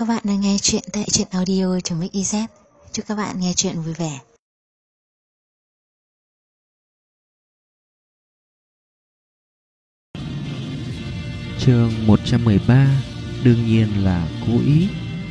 Các bạn đang nghe chuyện tại truyện audio.mix.iz. Chúc các bạn nghe chuyện vui vẻ. Chương 113. Đương nhiên là cố ý.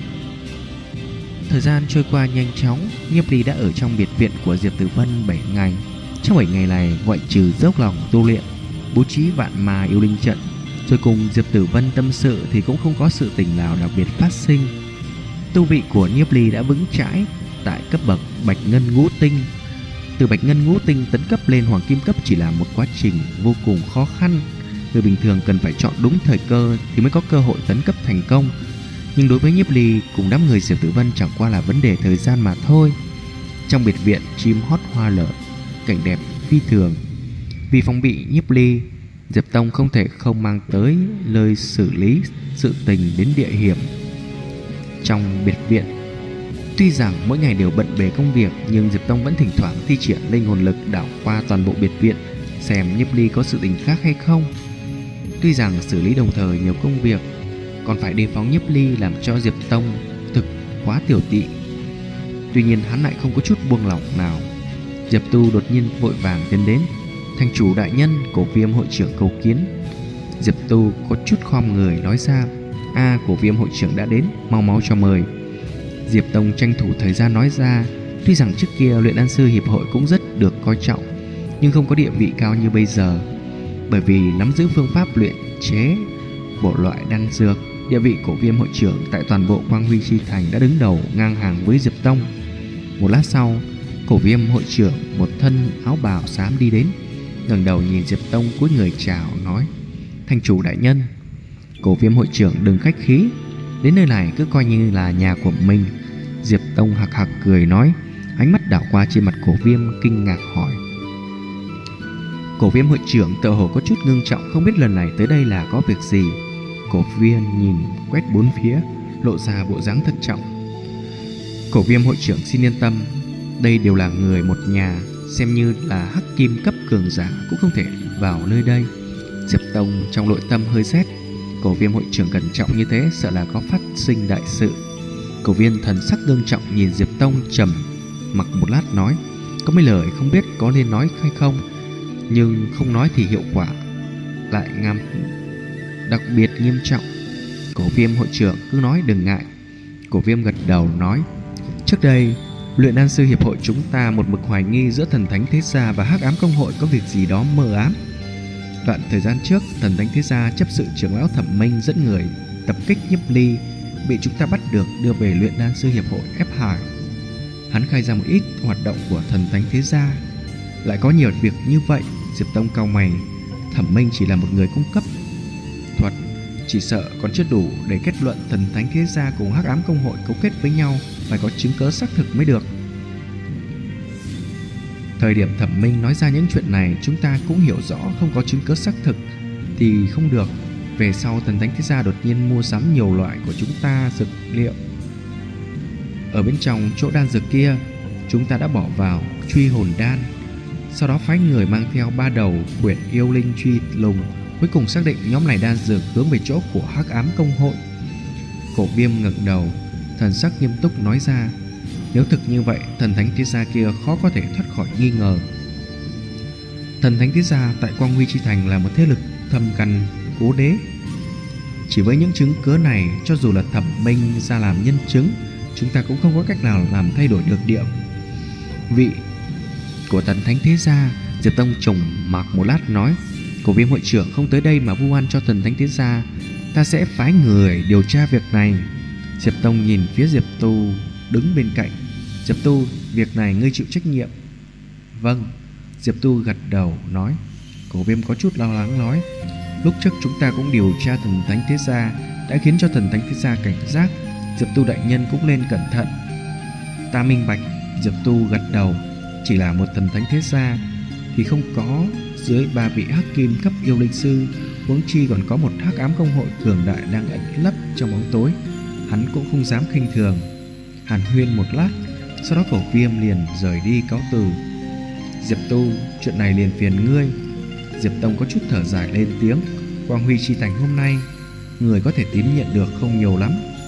Thời gian trôi qua nhanh chóng. Nhiếp Ly đã ở trong biệt viện của Diệp Tử Vân 7 ngày. Trong 7 ngày này, ngoại trừ dốc lòng tu luyện, bố trí vạn ma yêu linh trận, rồi cùng Diệp Tử Vân tâm sự thì cũng không có sự tình nào đặc biệt phát sinh. Tu vị của Nhiếp Ly đã vững chãi tại cấp bậc Bạch Ngân Ngũ Tinh. Từ Bạch Ngân Ngũ Tinh tấn cấp lên Hoàng Kim cấp chỉ là một quá trình vô cùng khó khăn. Người bình thường cần phải chọn đúng thời cơ thì mới có cơ hội tấn cấp thành công. Nhưng đối với Nhiếp Ly cùng đám người Diệp Tử Vân chẳng qua là vấn đề thời gian mà thôi. Trong biệt viện, chim hót hoa nở, cảnh đẹp phi thường. Vì phòng bị Nhiếp Ly, Diệp Tông không thể không mang tới lời xử lý sự tình đến địa hiểm. Trong biệt viện, tuy rằng mỗi ngày đều bận bề công việc, nhưng Diệp Tông vẫn thỉnh thoảng thi triển linh hồn lực đảo qua toàn bộ biệt viện, xem Nhiếp Ly có sự tình khác hay không. Tuy rằng xử lý đồng thời nhiều công việc, còn phải đề phóng Nhiếp Ly, làm cho Diệp Tông thực quá tiểu tị. Tuy nhiên hắn lại không có chút buông lỏng nào. Diệp Tu đột nhiên vội vàng tiến đến. Thành chủ đại nhân, Cổ Viêm hội trưởng cầu kiến. Diệp Tu có chút khom người nói ra: Cổ Viêm hội trưởng đã đến, mau mau cho mời. Diệp Tông tranh thủ thời gian nói ra. Tuy rằng trước kia luyện đan sư hiệp hội cũng rất được coi trọng, nhưng không có địa vị cao như bây giờ. Bởi vì nắm giữ phương pháp luyện chế bộ loại đan dược, địa vị Cổ Viêm hội trưởng tại toàn bộ Quang Huy Chi Thành đã đứng đầu ngang hàng với Diệp Tông. Một lát sau, Cổ Viêm hội trưởng một thân áo bào xám đi đến, ngẩng đầu nhìn Diệp Tông cúi người chào nói: Thành chủ đại nhân. Cổ Viêm hội trưởng đừng khách khí, đến nơi này cứ coi như là nhà của mình. Diệp Tông hạc hạc cười nói, ánh mắt đảo qua trên mặt Cổ Viêm kinh ngạc hỏi. Cổ Viêm hội trưởng tựa hồ có chút ngưng trọng, không biết lần này tới đây là có việc gì. Cổ Viêm nhìn quét bốn phía, lộ ra bộ dáng thận trọng. Cổ Viêm hội trưởng xin yên tâm, đây đều là người một nhà, xem như là hắc kim cấp cường giả cũng không thể vào nơi đây. Diệp Tông trong nội tâm hơi rét. Cổ Viêm hội trưởng cẩn trọng như thế, sợ là có phát sinh đại sự. Cổ Viêm thần sắc ngưng trọng nhìn Diệp Tông, trầm mặc một lát nói: Có mấy lời không biết có nên nói hay không, nhưng không nói thì hiệu quả lại đặc biệt nghiêm trọng. Cổ Viêm hội trưởng cứ nói đừng ngại. Cổ Viêm gật đầu nói: Trước đây luyện đan sư hiệp hội chúng ta một mực hoài nghi giữa Thần Thánh Thế Gia và Hắc Ám Công hội có việc gì đó mờ ám. Đoạn thời gian trước, Thần Thánh Thế Gia chấp sự trưởng lão Thẩm Minh dẫn người tập kích Nhiếp Ly, bị chúng ta bắt được đưa về luyện đan sư hiệp hội ép hỏi. Hắn khai ra một ít hoạt động của Thần Thánh Thế Gia. Lại có nhiều việc như vậy. Diệp Tông cau mày. Thẩm Minh chỉ là một người cung cấp thuật, chỉ sợ còn chưa đủ để kết luận Thần Thánh Thế Gia cùng Hắc Ám Công hội cấu kết với nhau, phải có chứng cớ xác thực mới được. Thời điểm Thẩm Minh nói ra những chuyện này, chúng ta cũng hiểu rõ không có chứng cớ xác thực thì không được. Về sau Thần Thánh Thế Gia đột nhiên mua sắm nhiều loại của chúng ta dược liệu. Ở bên trong chỗ đan dược kia, chúng ta đã bỏ vào truy hồn đan, sau đó phái người mang theo 3 đầu quyển yêu linh truy lùng, cuối cùng xác định nhóm này đan dược hướng về chỗ của Hắc Ám Công hội. Cổ Viêm ngẩng đầu, thần sắc nghiêm túc nói ra: Nếu thực như vậy, Thần Thánh Thế Gia kia khó có thể thoát khỏi nghi ngờ. Thần Thánh Thế Gia tại Quang Huy Chi Thành là một thế lực thâm căn cố đế. Chỉ với những chứng cứ này, cho dù là Thẩm Minh ra làm nhân chứng, chúng ta cũng không có cách nào làm thay đổi được địa vị của Thần Thánh Thế Gia. Diệp Tông trùng mặc một lát nói: Cổ Viêm hội trưởng không tới đây mà vu oan cho Thần Thánh Thế Gia, ta sẽ phái người điều tra việc này. Diệp Tông nhìn phía Diệp Tu đứng bên cạnh. Diệp Tu, việc này ngươi chịu trách nhiệm. Vâng. Diệp Tu gật đầu nói. Cổ Viêm có chút lo lắng nói: Lúc trước chúng ta cũng điều tra Thần Thánh Thế Gia, đã khiến cho Thần Thánh Thế Gia cảnh giác. Diệp Tu đại nhân cũng nên cẩn thận. Ta minh bạch. Diệp Tu gật đầu. Chỉ là một Thần Thánh Thế Gia thì không có dưới 3 vị hắc kim cấp yêu linh sư, huống chi còn có một Hắc Ám Công hội cường đại đang ẩn lấp trong bóng tối. Hắn cũng không dám khinh thường. Hàn huyên một lát, sau đó Cổ Viêm liền rời đi cáo từ. Diệp Tu, chuyện này liền phiền ngươi. Diệp Tông có chút thở dài lên tiếng. Quang Huy Chi Thành hôm nay, người có thể tín nhận được không nhiều lắm.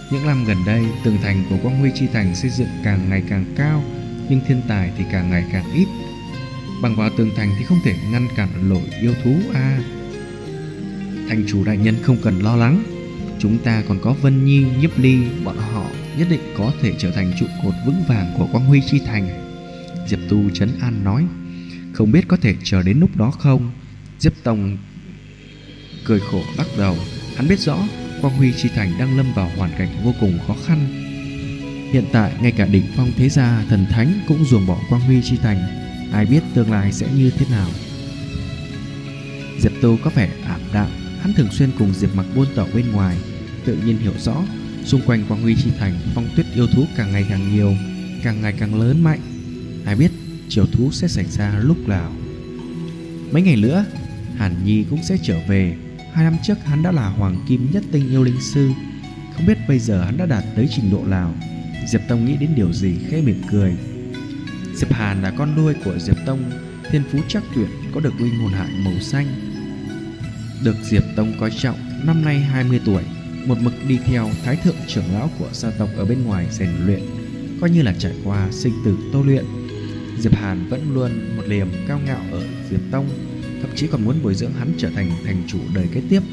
Những năm gần đây, tường thành của Quang Huy Chi Thành xây dựng càng ngày càng cao, nhưng thiên tài thì càng ngày càng ít. Bằng vào tường thành thì không thể ngăn cản nổi yêu thú a. Thành chủ đại nhân không cần lo lắng, chúng ta còn có Vân Nhi, Nhiếp Ly, bọn họ nhất định có thể trở thành trụ cột vững vàng của Quang Huy Chi Thành. Diệp Tu trấn an nói. Không biết có thể chờ đến lúc đó không? Diệp Tông cười khổ lắc đầu. Hắn biết rõ Quang Huy Chi Thành đang lâm vào hoàn cảnh vô cùng khó khăn. Hiện tại ngay cả đỉnh phong thế gia thần thánh cũng ruồng bỏ Quang Huy Chi Thành. Ai biết tương lai sẽ như thế nào? Diệp Tu có vẻ ảm đạm. Hắn thường xuyên cùng Diệp Mặc buôn tẩu bên ngoài, tự nhiên hiểu rõ xung quanh Quang Huy Chi Thành phong tuyết yêu thú càng ngày càng nhiều, càng ngày càng lớn mạnh. Ai biết triều thú sẽ xảy ra lúc nào? Mấy ngày nữa Hàn Nhi cũng sẽ trở về. 2 năm trước hắn đã là hoàng kim nhất tinh yêu linh sư, không biết bây giờ hắn đã đạt tới trình độ nào. Diệp Tông nghĩ đến điều gì khẽ mỉm cười. Diệp Hàn là con nuôi của Diệp Tông, thiên phú chắc tuyệt, có được linh hồn hải màu xanh, được Diệp Tông coi trọng. Năm nay 20 tuổi, một mực đi theo thái thượng trưởng lão của gia tộc ở bên ngoài rèn luyện, coi như là trải qua sinh tử tu luyện. Diệp Hàn vẫn luôn một liềm cao ngạo ở Diệp Tông, thậm chí còn muốn bồi dưỡng hắn trở thành thành chủ đời kế tiếp.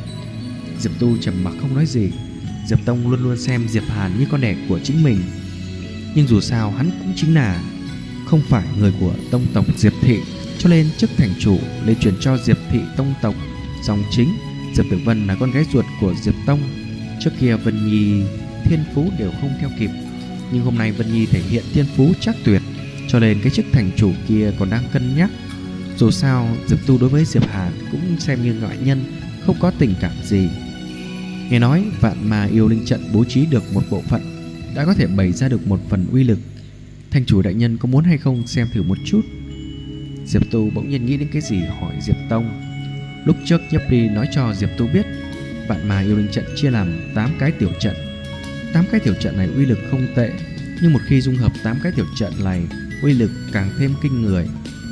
Diệp Tu trầm mặc không nói gì. Diệp Tông luôn luôn xem Diệp Hàn như con đẻ của chính mình, nhưng dù sao hắn cũng chính là không phải người của tông tộc Diệp Thị, cho nên chức thành chủ lấy chuyển cho Diệp Thị tông tộc dòng chính. Diệp Tử Vân là con gái ruột của Diệp Tông. Trước kia Vân Nhi thiên phú đều không theo kịp, nhưng hôm nay Vân Nhi thể hiện thiên phú chắc tuyệt, cho nên cái chức thành chủ kia còn đang cân nhắc. Dù sao Diệp Tu đối với Diệp Hàn cũng xem như ngoại nhân, không có tình cảm gì. Nghe nói Vạn Ma Yêu Linh trận bố trí được một bộ phận, đã có thể bày ra được một phần uy lực. Thành chủ đại nhân có muốn hay không xem thử một chút? Diệp Tu bỗng nhiên nghĩ đến cái gì hỏi Diệp Tông. Lúc trước Nhiếp Ly nói cho Diệp Tu biết Vạn Ma Yêu Linh trận chia làm 8 cái tiểu trận. 8 cái tiểu trận này uy lực không tệ, nhưng một khi dung hợp 8 cái tiểu trận này, uy lực càng thêm kinh người.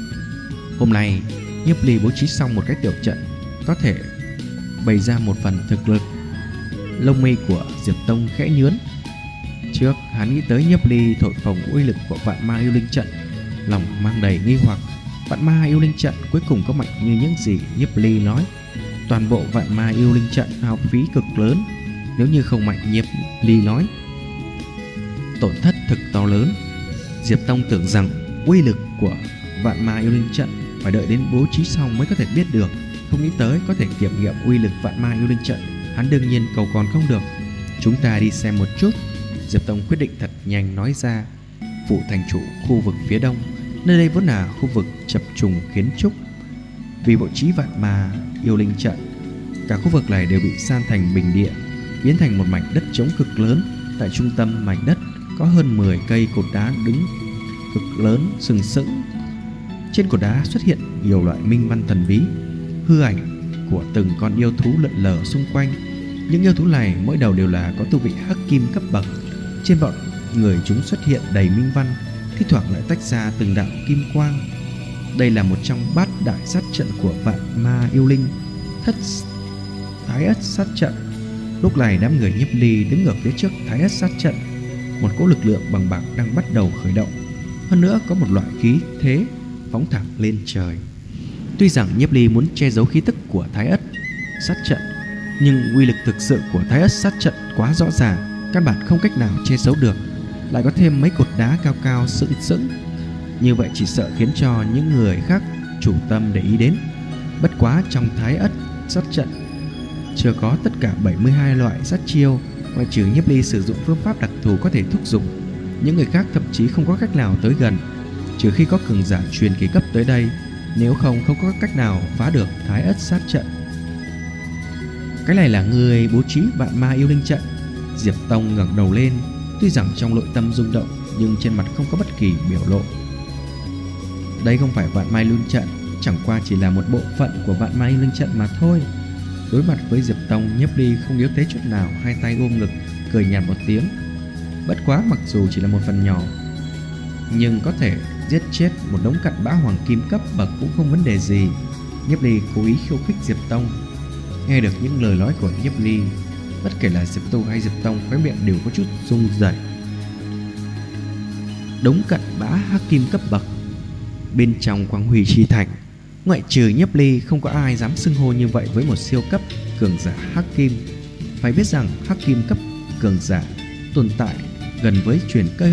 Hôm nay Nhiếp Ly bố trí xong một cái tiểu trận, có thể bày ra một phần thực lực. Lông mi của Diệp Tông khẽ nhướn. Trước hắn nghĩ tới Nhiếp Ly thổi phồng uy lực của Vạn Ma Yêu Linh trận, lòng mang đầy nghi hoặc. Vạn Ma Yêu Linh trận cuối cùng có mạnh như những gì Nhiếp Ly nói? Toàn bộ Vạn Ma Yêu Linh trận hao phí cực lớn, nếu như không mạnh Nhiếp Ly nói, tổn thất thực to lớn. Diệp Tông tưởng rằng uy lực của Vạn Ma Yêu Linh trận phải đợi đến bố trí xong mới có thể biết được, không nghĩ tới có thể kiểm nghiệm uy lực Vạn Ma Yêu Linh trận. Hắn đương nhiên cầu còn không được. Chúng ta đi xem một chút. Diệp Tông quyết định thật nhanh nói ra. Phủ thành chủ khu vực phía đông, nơi đây vốn là khu vực chập trùng kiến trúc. Vì bố trí Vạn Ma Yêu Linh trận, cả khu vực này đều bị san thành bình địa, biến thành một mảnh đất trống cực lớn. Tại trung tâm mảnh đất có hơn 10 cây cột đá đứng cực lớn sừng sững. Trên cột đá xuất hiện nhiều loại minh văn thần bí, hư ảnh của từng con yêu thú lượn lờ xung quanh. Những yêu thú này mỗi đầu đều là có tu vị hắc kim cấp bậc. Trên bọn người chúng xuất hiện đầy minh văn, thi thoảng lại tách ra từng đạo kim quang. Đây là một trong bát đại sát trận của Vạn Ma Yêu Linh thất Thái Ất sát trận. Lúc này đám người Nhiếp Ly đứng ở phía trước Thái Ất sát trận. Một cỗ lực lượng bằng bạc đang bắt đầu khởi động, hơn nữa có một loại khí thế phóng thẳng lên trời. Tuy rằng Nhiếp Ly muốn che giấu khí tức của Thái Ất sát trận, nhưng uy lực thực sự của Thái Ất sát trận quá rõ ràng, căn bản không cách nào che giấu được. Lại có thêm mấy cột đá cao cao sững sững, như vậy chỉ sợ khiến cho những người khác chủ tâm để ý đến. Bất quá trong Thái Ất sát trận chưa có tất cả 72 loại sát chiêu, ngoại trừ Nhiếp Ly sử dụng phương pháp đặc thù có thể thúc giục. Những người khác thậm chí không có cách nào tới gần, trừ khi có cường giả truyền kỳ cấp tới đây, nếu không có cách nào phá được Thái Ất sát trận. Cái này là người bố trí Vạn Ma Yêu Linh trận. Diệp Tông ngẩng đầu lên, tuy rằng trong nội tâm rung động nhưng trên mặt không có bất kỳ biểu lộ. Đây không phải Vạn Ma Yêu Linh trận, chẳng qua chỉ là một bộ phận của Vạn Ma Yêu Linh trận mà thôi. Đối mặt với Diệp Tông, Nhiếp Ly không yếu thế chút nào, hai tay ôm ngực cười nhạt một tiếng. Bất quá mặc dù chỉ là một phần nhỏ, nhưng có thể giết chết một đống cặn bã hoàng kim cấp bậc cũng không vấn đề gì. Nhiếp Ly cố ý khiêu khích Diệp Tông. Nghe được những lời nói của Nhiếp Ly, Bất kể là Diệp Tu hay Diệp Tông, khóe miệng đều có chút rung rẩy. Đống cặn bã hắc kim cấp bậc. Bên trong Quang Huy Chi Thành, ngoại trừ Nhiếp Ly, không có ai dám xưng hô như vậy với một siêu cấp cường giả hắc kim. Phải biết rằng hắc kim cấp cường giả tồn tại gần với truyền cấp,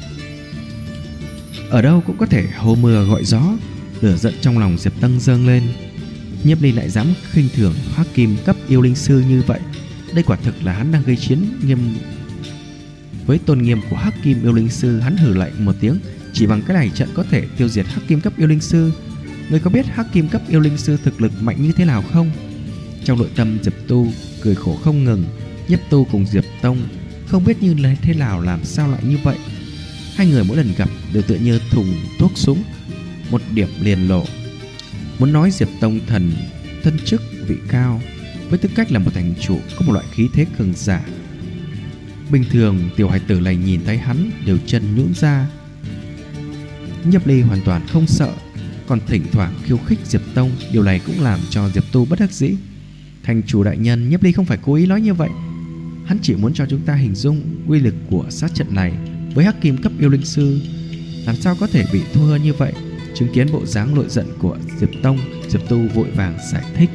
ở đâu cũng có thể hô mưa gọi gió. Lửa giận trong lòng Diệp Tông dâng lên. Nhiếp Ly lại dám khinh thường hắc kim cấp yêu linh sư như vậy, đây quả thực là hắn đang gây chiến nghiêm với tôn nghiêm của hắc kim yêu linh sư. Hắn hừ lạnh một tiếng, chỉ bằng cái này trận có thể tiêu diệt hắc kim cấp yêu linh sư. Ngươi có biết hắc kim cấp yêu linh sư thực lực mạnh như thế nào không? Trong nội tâm Diệp Tu cười khổ không ngừng. Nhiếp Tu cùng Diệp Tông không biết như thế nào làm sao lại như vậy. Hai người mỗi lần gặp đều tựa như thùng thuốc súng, một điểm liền lộ. Muốn nói Diệp Tông thần thân chức vị cao, với tư cách là một thành chủ có một loại khí thế cường giả. Bình thường tiểu hải tử này nhìn thấy hắn đều chân nhũn ra. Nhiếp Ly hoàn toàn không sợ, còn thỉnh thoảng khiêu khích Diệp Tông. Điều này cũng làm cho Diệp Tu bất đắc dĩ. Thành chủ đại nhân, Nhiếp Ly không phải cố ý nói như vậy. Hắn chỉ muốn cho chúng ta hình dung uy lực của sát trận này. Với hắc kim cấp yêu linh sư, làm sao có thể bị thua như vậy? Chứng kiến bộ dáng nổi giận của Diệp Tông, Diệp Tu vội vàng giải thích.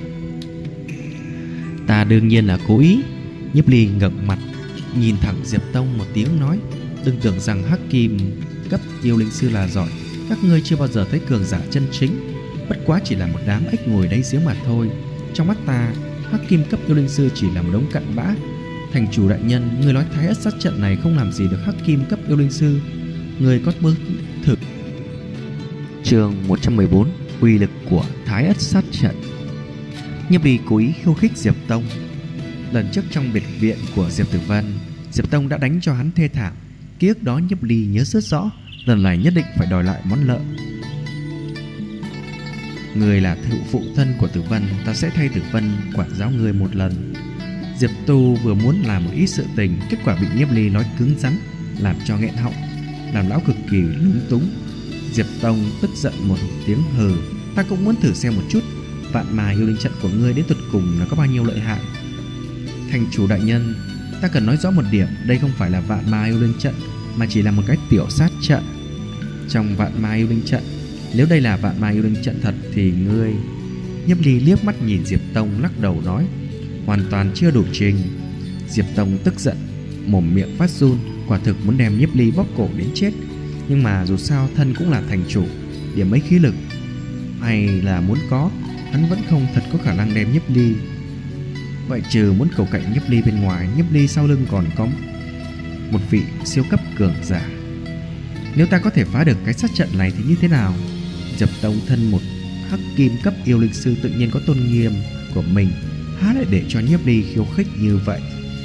Ta đương nhiên là cố ý. Nhiếp Ly ngẩng mặt nhìn thẳng Diệp Tông một tiếng nói, đừng tưởng rằng hắc kim cấp yêu linh sư là giỏi. Các ngươi chưa bao giờ thấy cường giả chân chính, bất quá chỉ là một đám ếch ngồi đáy giếng mà thôi. Trong mắt ta, hắc kim cấp yêu linh sư chỉ là một đống cặn bã. Thành chủ đại nhân, người nói Thái Ất sát trận này không làm gì được hắc kim cấp yêu linh sư, người có bước thực. Chương 114: uy lực của Thái Ất sát trận. Nhiếp Ly cố ý khiêu khích Diệp Tông. Lần trước trong biệt viện của Diệp Tử Vân, Diệp Tông đã đánh cho hắn thê thảm. Ký ức đó Nhiếp Ly nhớ rất rõ. Lần này nhất định phải đòi lại món nợ. Người là phụ thân của Tử Vân, ta sẽ thay Tử Vân quản giáo người một lần. Diệp Tu vừa muốn làm một ít sự tình, kết quả bị Nhiếp Ly nói cứng rắn, làm cho nghẹn họng, làm lão cực kỳ lúng túng. Diệp Tông tức giận một tiếng hừ, ta cũng muốn thử xem một chút vạn ma yêu linh trận của ngươi đến tột cùng là có bao nhiêu lợi hại. Thành chủ đại nhân, ta cần nói rõ một điểm, đây không phải là vạn ma yêu linh trận, mà chỉ là một cái tiểu sát trận. Trong vạn ma yêu linh trận, nếu đây là vạn ma yêu linh trận thật thì ngươi... Nhiếp Ly liếc mắt nhìn Diệp Tông, lắc đầu nói, hoàn toàn chưa đủ trình. Diệp Tông tức giận, mồm miệng phát run, quả thực muốn đem Nhiếp Ly bóp cổ đến chết. Nhưng mà dù sao thân cũng là thành chủ, điểm mấy khí lực hay là muốn có, hắn vẫn không thật có khả năng đem Nhiếp Ly. Vậy trừ muốn cầu cạnh Nhiếp Ly bên ngoài, Nhiếp Ly sau lưng còn có một vị siêu cấp cường giả. Nếu ta có thể phá được cái sát trận này thì như thế nào? Diệp Tông thân một hắc kim cấp yêu linh sư tự nhiên có tôn nghiêm của mình, há lại để cho Nhiếp Ly khiêu khích như vậy.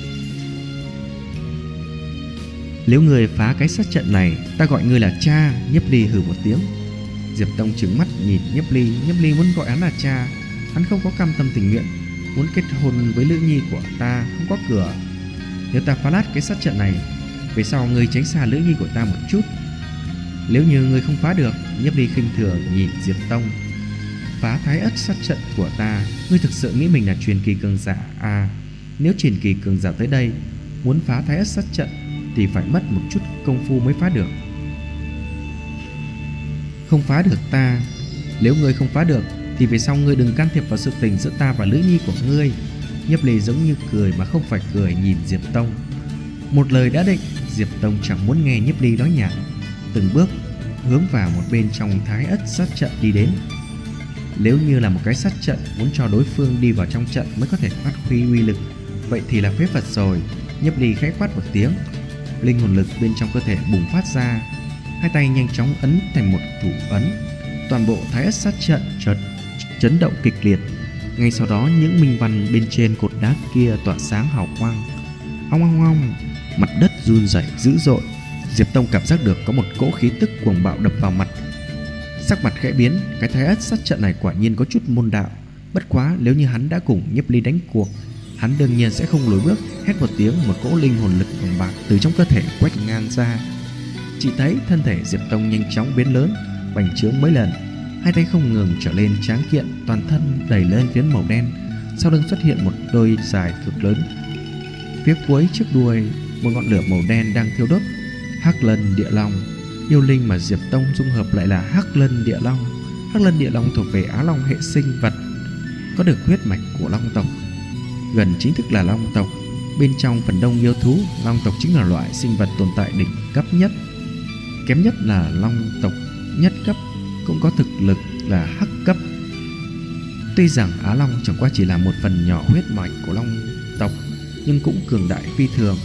Nếu người phá cái sát trận này, ta gọi ngươi là cha. Nhiếp Ly hừ một tiếng. Diệp Tông trừng mắt nhìn Nhiếp Ly. Nhiếp Ly muốn gọi hắn là cha, hắn không có cam tâm tình nguyện. Muốn kết hôn với nữ nhi của ta không có cửa. Nếu ta phá lát cái sát trận này, về sau ngươi tránh xa nữ nhi của ta một chút. Nếu như ngươi không phá được, Nhiếp Ly khinh thường nhìn Diệp Tông. Phá Thái Ất sát trận của ta, ngươi thực sự nghĩ mình là truyền kỳ cường giả à? Nếu truyền kỳ cường giả tới đây muốn phá Thái Ất sát trận thì phải mất một chút công phu mới phá được. Không phá được ta, nếu ngươi không phá được thì về sau ngươi đừng can thiệp vào sự tình giữa ta và nữ nhi của ngươi. Nhiếp Ly giống như cười mà không phải cười nhìn Diệp Tông. Một lời đã định, Diệp Tông chẳng muốn nghe Nhiếp Ly nói nhảm, từng bước hướng vào một bên trong Thái Ất sát trận đi đến. Nếu như là một cái sát trận, muốn cho đối phương đi vào trong trận mới có thể phát huy uy lực, vậy thì là phế vật rồi. Nhiếp Ly khẽ quát một tiếng, linh hồn lực bên trong cơ thể bùng phát ra, hai tay nhanh chóng ấn thành một thủ ấn. Toàn bộ Thái Ất sát trận chợt chấn động kịch liệt. Ngay sau đó những minh văn bên trên cột đá kia tỏa sáng hào quang. Ong ong ong, mặt đất run rẩy dữ dội. Diệp Tông cảm giác được có một cỗ khí tức cuồng bạo đập vào mặt. Sắc mặt khẽ biến, cái Thái Ất sát trận này quả nhiên có chút môn đạo. Bất quá nếu như hắn đã cùng Nhiếp Ly đánh cuộc, hắn đương nhiên sẽ không lùi bước. Hét một tiếng, một cỗ linh hồn lực cuồng bạo từ trong cơ thể quét ngang ra. Chỉ thấy thân thể Diệp Tông nhanh chóng biến lớn, bành trướng mấy lần, hai tay không ngừng trở lên tráng kiện, toàn thân đầy lên phiến màu đen. Sau lưng xuất hiện một đôi dài cực lớn, phía cuối trước đuôi một ngọn lửa màu đen đang thiêu đốt. Hắc Lân Địa Long, yêu linh mà Diệp Tông dung hợp lại là Hắc Lân Địa Long. Hắc Lân Địa Long thuộc về Á Long hệ sinh vật, có được huyết mạch của Long tộc, gần chính thức là Long tộc. Bên trong phần đông yêu thú, Long tộc chính là loại sinh vật tồn tại đỉnh cấp nhất. Kém nhất là Long tộc nhất cấp, cũng có thực lực là Hắc cấp. Tuy rằng Á Long chẳng qua chỉ là một phần nhỏ huyết mạch của Long tộc, nhưng cũng cường đại phi thường.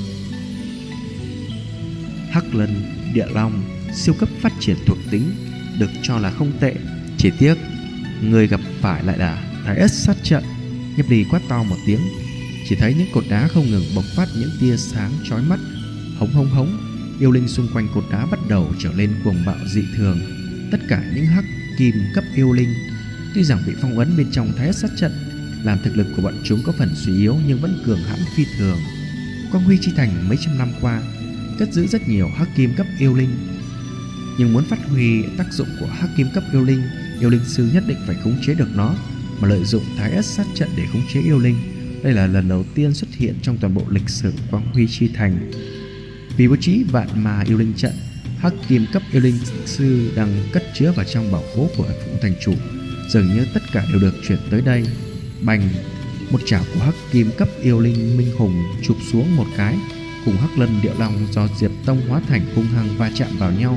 Hắc Lân Địa Long siêu cấp phát triển thuộc tính, được cho là không tệ. Chỉ tiếc người gặp phải lại là Thái Ất sát trận. Nhiếp Ly quát to một tiếng, chỉ thấy những cột đá không ngừng bộc phát những tia sáng chói mắt. Hống hống hống, yêu linh xung quanh cột đá bắt đầu trở lên cuồng bạo dị thường. Tất cả những hắc kim cấp yêu linh tuy rằng bị phong ấn bên trong Thái Ất sát trận, làm thực lực của bọn chúng có phần suy yếu, nhưng vẫn cường hãn phi thường. Quang Huy Chi Thành mấy trăm năm qua cất giữ rất nhiều hắc kim cấp yêu linh, nhưng muốn phát huy tác dụng của hắc kim cấp yêu linh sư nhất định phải khống chế được nó, mà lợi dụng Thái Ất sát trận để khống chế yêu linh. Đây là lần đầu tiên xuất hiện trong toàn bộ lịch sử Quang Huy Chi Thành. Vì bố trí vạn ma yêu linh trận, hắc kim cấp yêu linh sư đang cất chứa vào trong bảo khố của Phủ Thành Chủ, dường như tất cả đều được chuyển tới đây. Bành, một chảo của hắc kim cấp yêu linh Minh Hùng chụp xuống một cái, cùng Hắc Lân Địa Long do Diệp Tông hóa thành hung hăng va chạm vào nhau.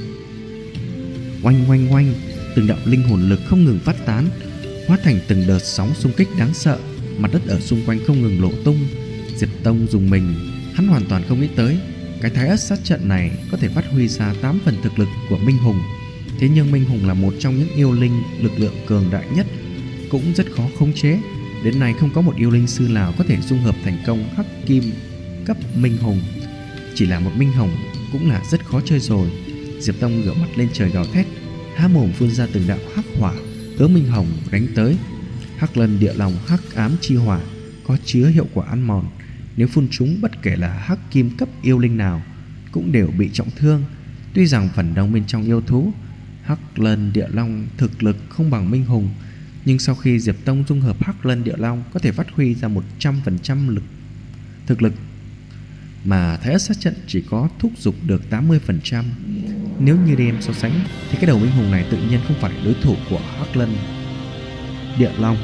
Oanh oanh oanh, từng đạo linh hồn lực không ngừng phát tán, hóa thành từng đợt sóng xung kích đáng sợ. Mặt đất ở xung quanh không ngừng lộ tung. Diệp Tông dùng mình, hắn hoàn toàn không nghĩ tới cái Thái Ất sát trận này có thể phát huy ra 8 phần thực lực của Minh Hùng. Thế nhưng Minh Hùng là một trong những yêu linh lực lượng cường đại nhất, cũng rất khó khống chế. Đến nay không có một yêu linh sư nào có thể dung hợp thành công hắc kim cấp Minh Hùng. Chỉ là một Minh Hùng cũng là rất khó chơi rồi. Diệp Tông ngửa mặt lên trời gào thét, há mồm phun ra từng đạo hắc hỏa hướng Minh Hùng đánh tới. Hắc Lân Địa Long hắc ám chi hỏa có chứa hiệu quả ăn mòn, nếu phun trúng bất kể là hắc kim cấp yêu linh nào cũng đều bị trọng thương. Tuy rằng phần đông bên trong yêu thú, Hắc Lân Địa Long thực lực không bằng Minh Hùng, nhưng sau khi Diệp Tông dung hợp Hắc Lân Địa Long có thể phát huy ra 100% thực lực, mà Thái Ất sát trận chỉ có thúc giục được 80%. Nếu như đem so sánh thì cái đầu Minh Hùng này tự nhiên không phải đối thủ của Hắc Lân Địa Long.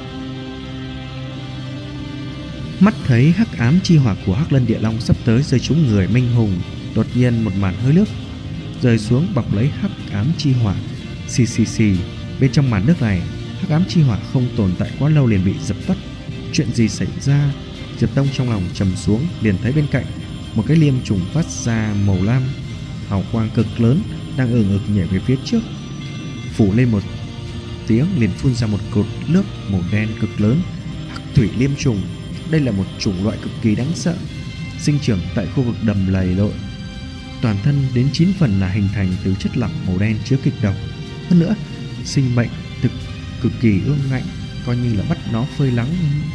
Mắt thấy hắc ám chi hỏa của Hắc Lân Địa Long sắp tới rơi trúng người Minh Hùng, đột nhiên một màn hơi nước rơi xuống bọc lấy hắc ám chi hỏa. Xì xì xì, bên trong màn nước này, hắc ám chi hỏa không tồn tại quá lâu liền bị dập tắt. Chuyện gì xảy ra? Diệp Tông trong lòng trầm xuống, liền thấy bên cạnh một cái liêm trùng phát ra màu lam hào quang cực lớn đang ực nhảy về phía trước. Phủ lên một tiếng liền phun ra một cột nước màu đen cực lớn. Hắc thủy liêm trùng, đây là một chủng loại cực kỳ đáng sợ, sinh trưởng tại khu vực đầm lầy lội. Toàn thân đến 9 phần là hình thành từ chất lỏng màu đen chứa kịch độc. Hơn nữa, sinh mệnh cực kỳ ương ngạnh, coi như là bắt nó phơi nắng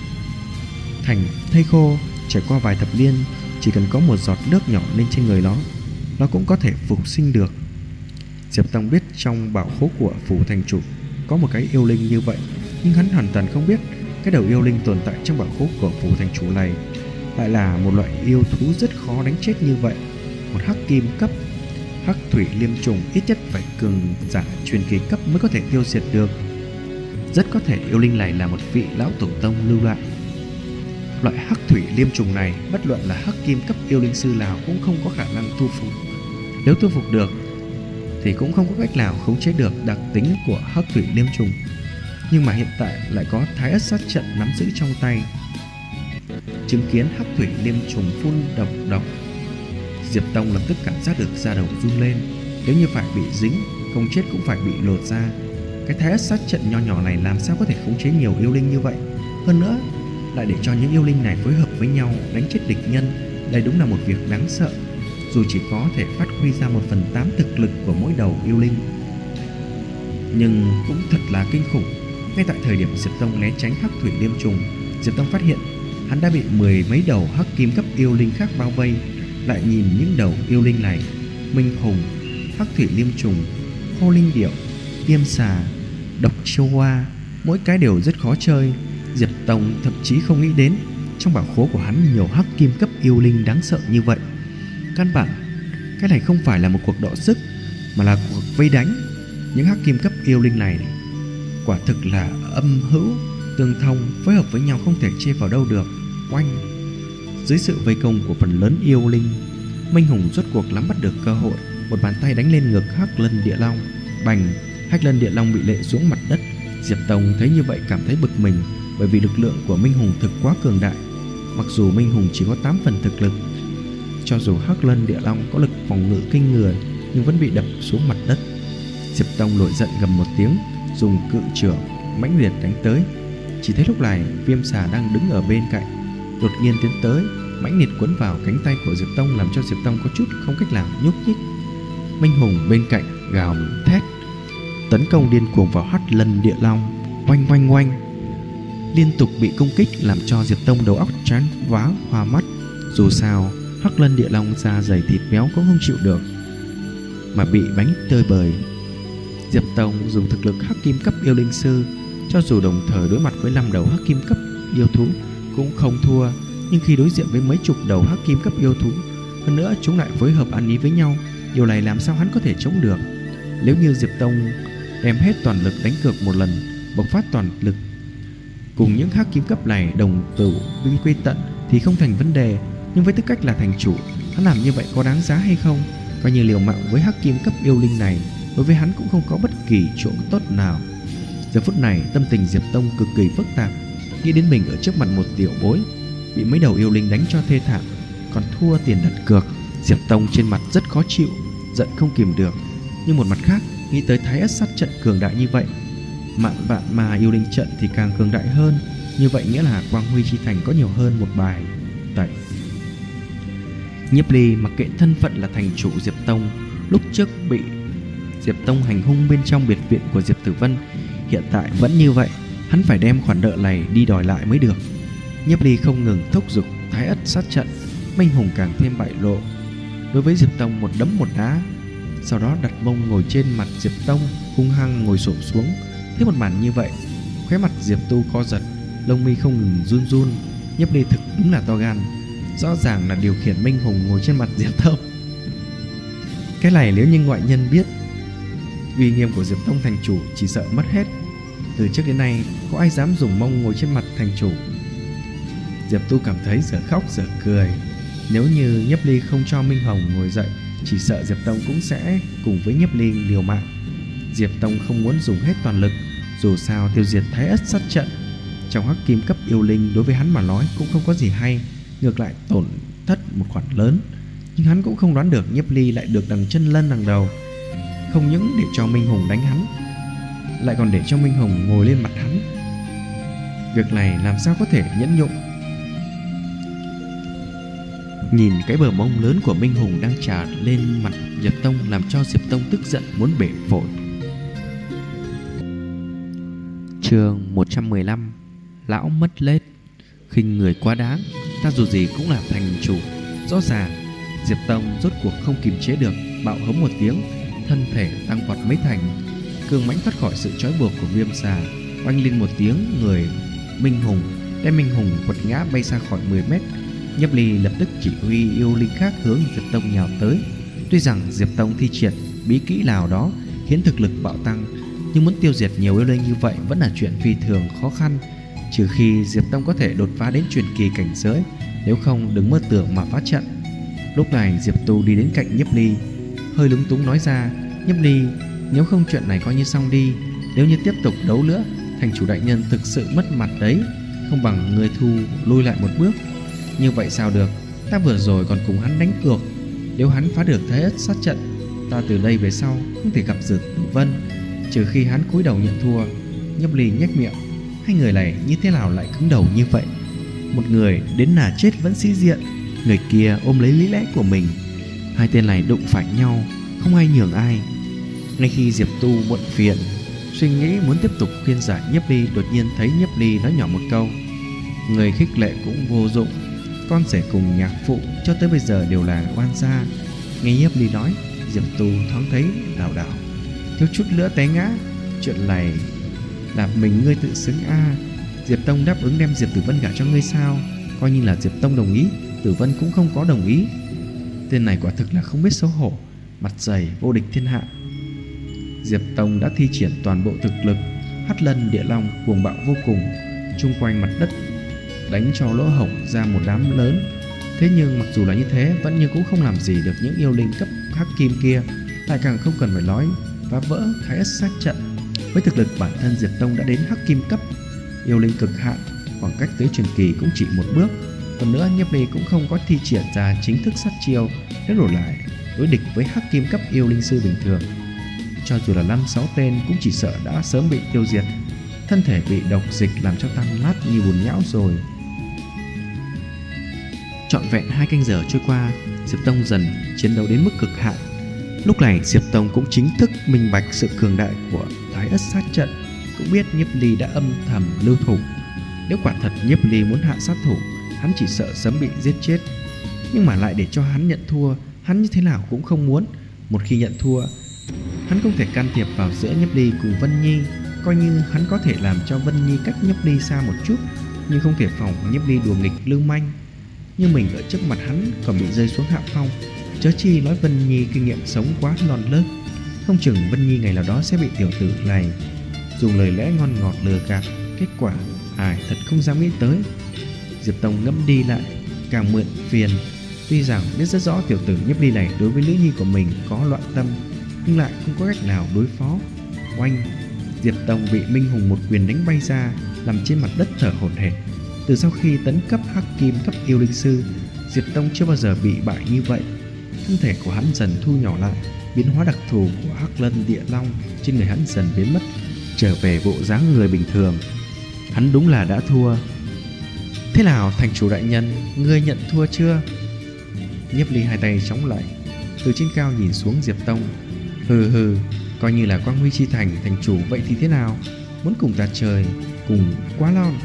thành thây khô. Trải qua vài thập niên, chỉ cần có một giọt nước nhỏ lên trên người nó cũng có thể phục sinh được. Diệp Tông biết trong bảo khố của Phủ Thành Chủ có một cái yêu linh như vậy, nhưng hắn hoàn toàn không biết cái đầu yêu linh tồn tại trong bảo khố của Phủ Thành Chủ này lại là một loại yêu thú rất khó đánh chết như vậy. Một hắc kim cấp hắc thủy liêm trùng ít nhất phải cường giả truyền kỳ cấp mới có thể tiêu diệt được. Rất có thể yêu linh này là một vị lão tổ tông lưu lại. Loại hắc thủy liêm trùng này bất luận là hắc kim cấp yêu linh sư nào cũng không có khả năng thu phục. Nếu thu phục được thì cũng không có cách nào khống chế được đặc tính của hắc thủy liêm trùng. Nhưng mà hiện tại lại có Thái Ất sát trận nắm giữ trong tay. Chứng kiến hắc thủy liêm trùng phun độc, Diệp Tông lập tức cảm giác được da đầu run lên. Nếu như phải bị dính, không chết cũng phải bị lột ra. Cái Thái Ất sát trận nho nhỏ này làm sao có thể khống chế nhiều yêu linh như vậy? Hơn nữa, lại để cho những yêu linh này phối hợp với nhau đánh chết địch nhân. Đây đúng là một việc đáng sợ. Dù chỉ có thể phát huy ra 1/8 thực lực của mỗi đầu yêu linh, nhưng cũng thật là kinh khủng. Ngay tại thời điểm Diệp Tông né tránh hắc thủy liêm trùng, Diệp Tông phát hiện hắn đã bị 10 mấy đầu hắc kim cấp yêu linh khác bao vây. Lại nhìn những đầu yêu linh này: Minh Hùng, hắc thủy liêm trùng, hô linh điệu, tiêm xà, độc châu hoa, mỗi cái đều rất khó chơi. Diệp Tông thậm chí không nghĩ đến trong bảo khố của hắn nhiều hắc kim cấp yêu linh đáng sợ như vậy. Căn bản cái này không phải là một cuộc đọ sức, mà là cuộc vây đánh. Những hắc kim cấp yêu linh này quả thực là âm hữu tương thông, phối hợp với nhau không thể chê vào đâu được. Oanh! Dưới sự vây công của phần lớn yêu linh, Minh Hùng rốt cuộc nắm bắt được cơ hội, một bàn tay đánh lên ngực Hắc Lân Địa Long. Bành! Hắc Lân Địa Long bị lệ xuống mặt đất. Diệp Tông thấy như vậy cảm thấy bực mình, bởi vì lực lượng của Minh Hùng thực quá cường đại. Mặc dù Minh Hùng chỉ có 8 phần thực lực, cho dù Hắc Lân Địa Long có lực phòng ngự kinh người, nhưng vẫn bị đập xuống mặt đất. Diệp Tông nổi giận gầm một tiếng, dùng cự chưởng mãnh liệt đánh tới. Chỉ thấy lúc này Viêm Xà đang đứng ở bên cạnh, đột nhiên tiến tới, mãnh liệt quấn vào cánh tay của Diệp Tông, làm cho Diệp Tông có chút không cách nào nhúc nhích. Minh Hùng bên cạnh gào thét, tấn công điên cuồng vào Hắc Lân Địa Long. Oanh oanh oanh! Liên tục bị công kích làm cho Diệp Tông đầu óc choáng váng hoa mắt. Dù sao Hắc Lân Địa Long da dày thịt béo cũng không chịu được mà bị bánh tơi bời. Diệp Tông dùng thực lực hắc kim cấp yêu linh sư, cho dù đồng thời đối mặt với 5 đầu hắc kim cấp yêu thú cũng không thua. Nhưng khi đối diện với mấy chục đầu hắc kim cấp yêu thú, hơn nữa chúng lại phối hợp ăn ý với nhau, điều này làm sao hắn có thể chống được? Nếu như Diệp Tông đem hết toàn lực đánh cược một lần, bộc phát toàn lực cùng những hắc kim cấp này đồng tử binh quy tận thì không thành vấn đề. Nhưng với tư cách là thành chủ, hắn làm như vậy có đáng giá hay không? Coi như liều mạng với hắc kim cấp yêu linh này, đối với hắn cũng không có bất kỳ chỗ tốt nào. Giờ phút này tâm tình Diệp Tông cực kỳ phức tạp, nghĩ đến mình ở trước mặt một tiểu bối bị mấy đầu yêu linh đánh cho thê thảm, còn thua tiền đặt cược. Diệp Tông trên mặt rất khó chịu, giận không kìm được. Nhưng một mặt khác, nghĩ tới Thái Ất sát trận cường đại như vậy, Mạn Vạn Ma yêu linh trận thì càng cường đại hơn. Như vậy nghĩa là Quang Huy Chi Thành có nhiều hơn một bài tẩy. Nhiếp Ly mặc kệ thân phận là thành chủ Diệp Tông, lúc trước bị Diệp Tông hành hung bên trong biệt viện của Diệp Tử Vân, hiện tại vẫn như vậy, hắn phải đem khoản nợ này đi đòi lại mới được. Nhiếp Ly không ngừng thúc giục Thái Ất sát trận. Minh Hùng càng thêm bại lộ, đối với Diệp Tông một đấm một đá, sau đó đặt mông ngồi trên mặt Diệp Tông, hung hăng ngồi xổm xuống. Thấy một màn như vậy, khóe mặt Diệp Tu co giật, lông mi không ngừng run run. Nhiếp Ly thực đúng là to gan, rõ ràng là điều khiển Minh Hùng ngồi trên mặt Diệp Tông. Cái này nếu như ngoại nhân biết, uy nghiêm của Diệp Tông thành chủ chỉ sợ mất hết. Từ trước đến nay có ai dám dùng mông ngồi trên mặt thành chủ? Diệp Tu cảm thấy dở khóc dở cười. Nếu như Nhiếp Ly không cho Minh Hùng ngồi dậy, chỉ sợ Diệp Tông cũng sẽ cùng với Nhiếp Ly liều mạng. Diệp Tông không muốn dùng hết toàn lực, dù sao tiêu diệt Thái Ất sát trận trong hắc kim cấp yêu linh đối với hắn mà nói cũng không có gì hay, ngược lại tổn thất một khoản lớn. Nhưng hắn cũng không đoán được Nhiếp Ly lại được đằng chân lân đằng đầu, không những để cho Minh Hùng đánh hắn, lại còn để cho Minh Hùng ngồi lên mặt hắn. Việc này làm sao có thể nhẫn nhục. Nhìn cái bờ mông lớn của Minh Hùng đang trà lên mặt Diệp Tông, làm cho Diệp Tông tức giận muốn bể phổi. Chương 115. Lão mất lết. Khinh người quá đáng, ta dù gì cũng là thành chủ. Rõ ràng Diệp Tông rốt cuộc không kiềm chế được, bạo hống một tiếng, thân thể tăng vọt mấy thành, cường mãnh thoát khỏi sự trói buộc của Viêm Xà. Oanh lên một tiếng, người Minh Hùng đem Minh Hùng quật ngã bay xa khỏi 10 mét. Nhiếp Ly lập tức chỉ huy yêu linh khác hướng Diệp Tông nhào tới. Tuy rằng Diệp Tông thi triển bí kỹ nào đó khiến thực lực bạo tăng, nhưng muốn tiêu diệt nhiều yêu linh như vậy vẫn là chuyện phi thường khó khăn, trừ khi Diệp Tông có thể đột phá đến truyền kỳ cảnh giới, nếu không đừng mơ tưởng mà phá trận. Lúc này Diệp Tu đi đến cạnh Nhiếp Ly, hơi lúng túng nói ra: Nhiếp Ly, nếu không chuyện này coi như xong đi. Nếu như tiếp tục đấu nữa, thành chủ đại nhân thực sự mất mặt đấy. Không bằng người thu lui lại một bước. Như vậy sao được, ta vừa rồi còn cùng hắn đánh cược, nếu hắn phá được Thái Ất sát trận, ta từ đây về sau không thể gặp Diệp Tử Vân, trừ khi hắn cúi đầu nhận thua. Nhiếp Ly nhếch miệng, hai người này như thế nào lại cứng đầu như vậy? Một người đến là chết vẫn sĩ diện, người kia ôm lấy lý lẽ của mình. Hai tên này đụng phải nhau, không ai nhường ai. Ngay khi Diệp Tu muộn phiền suy nghĩ muốn tiếp tục khuyên giải Nhiếp Ly, đột nhiên thấy Nhiếp Ly nói nhỏ một câu: người khích lệ cũng vô dụng, con rể cùng nhạc phụ cho tới bây giờ đều là oan gia. Nghe Nhiếp Ly nói, Diệp Tu thoáng thấy đảo đảo, thiếu chút nữa té ngã. Chuyện này là mình ngươi tự xứng a. Diệp Tông đáp ứng đem Diệp Tử Vân gả cho ngươi sao? coi như là Diệp Tông đồng ý, Tử Vân cũng không có đồng ý. Tên này quả thực là không biết xấu hổ, mặt dày vô địch thiên hạ. Diệp Tông đã thi triển toàn bộ thực lực, Hắc Lân Địa Long cuồng bạo vô cùng, chung quanh mặt đất đánh cho lỗ hổng ra một đám lớn. Thế nhưng mặc dù là như thế, vẫn như cũng không làm gì được những yêu linh cấp hắc kim kia, lại càng không cần phải nói phá vỡ Thái Ất sát trận. Với thực lực bản thân Diệp Tông đã đến hắc kim cấp, yêu linh cực hạn, khoảng cách tới truyền kỳ cũng chỉ một bước. Còn nữa, Nhiếp Ly cũng không có thi triển ra chính thức sát chiêu, nếu đổi lại đối địch với hắc kim cấp yêu linh sư bình thường, cho dù là 5-6 tên cũng chỉ sợ đã sớm bị tiêu diệt, thân thể bị độc dịch làm cho tan nát như bùn nhão rồi. Trọn vẹn 2 canh giờ trôi qua, Diệp Tông dần chiến đấu đến mức cực hạn. Lúc này Diệp Tông cũng chính thức minh bạch sự cường đại của Thái Ất sát trận, cũng biết Nhiếp Ly đã âm thầm lưu thủ. Nếu quả thật Nhiếp Ly muốn hạ sát thủ, hắn chỉ sợ sớm bị giết chết. Nhưng mà lại để cho hắn nhận thua, hắn như thế nào cũng không muốn. Một khi nhận thua, hắn không thể can thiệp vào giữa Nhiếp Ly cùng Vân Nhi. Coi như hắn có thể làm cho Vân Nhi cách Nhiếp Ly xa một chút, nhưng không thể phòng Nhiếp Ly đùa nghịch lưu manh. Nhưng mình ở trước mặt hắn còn bị rơi xuống hạ phong, chớ chi nói Vân Nhi kinh nghiệm sống quá non lớt. Không chừng Vân Nhi ngày nào đó sẽ bị tiểu tử này dùng lời lẽ ngon ngọt lừa gạt, kết quả ai thật không dám nghĩ tới. Diệp Tông ngẫm đi lại càng mượn phiền. Tuy rằng biết rất rõ tiểu tử Nhiếp Ly này đối với nữ nhi của mình có loạn tâm, nhưng lại không có cách nào đối phó. Oanh! Diệp Tông bị Minh Hùng một quyền đánh bay ra, nằm trên mặt đất thở hổn hển. Từ sau khi tấn cấp hắc kim cấp yêu linh sư, Diệp Tông chưa bao giờ bị bại như vậy. Thân thể của hắn dần thu nhỏ lại, biến hóa đặc thù của Hắc Lân Địa Long trên người hắn dần biến mất, trở về bộ dáng người bình thường. Hắn đúng là đã thua. Thế nào thành chủ đại nhân, ngươi nhận thua chưa? Nhiếp Ly hai tay chống lại, từ trên cao nhìn xuống Diệp Tông. Hừ hừ, coi như là quang huy chi thành thành chủ vậy thì thế nào? Muốn cùng ta trời, cùng quá lon.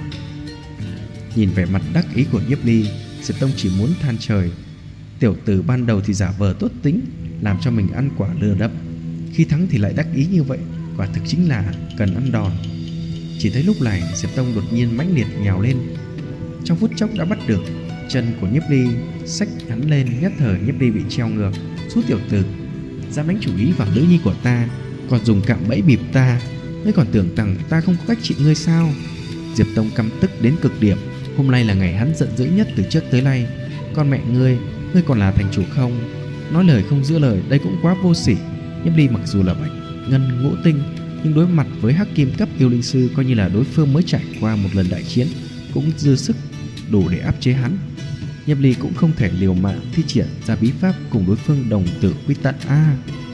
Nhìn vẻ mặt đắc ý của Nhiếp Ly, Diệp Tông chỉ muốn than trời. Tiểu tử ban đầu thì giả vờ tốt tính, làm cho mình ăn quả lừa đập, khi thắng thì lại đắc ý như vậy, quả thực chính là cần ăn đòn. Chỉ thấy lúc này Diệp Tông đột nhiên mãnh liệt nhào lên, trong phút chốc đã bắt được chân của Nhiếp Ly, xách hắn lên, nhất thời Nhiếp Ly bị treo ngược. Sú tiểu tử, dám đánh chủ ý vào nữ nhi của ta, còn dùng cạm bẫy bịp ta, ngươi còn tưởng rằng ta không có cách trị ngươi sao? Diệp Tông căm tức đến cực điểm. Hôm nay là ngày hắn giận dữ nhất từ trước tới nay. Con mẹ ngươi còn là thành chủ không? Nói lời không giữ lời, đây cũng quá vô sỉ. Nhiếp Ly mặc dù là bạch ngân ngũ tinh, nhưng đối mặt với hắc kim cấp yêu linh sư, coi như là đối phương mới trải qua một lần đại chiến, cũng dư sức đủ để áp chế hắn. Nhiếp Ly cũng không thể liều mạng thi triển ra bí pháp cùng đối phương đồng tử quy tận a.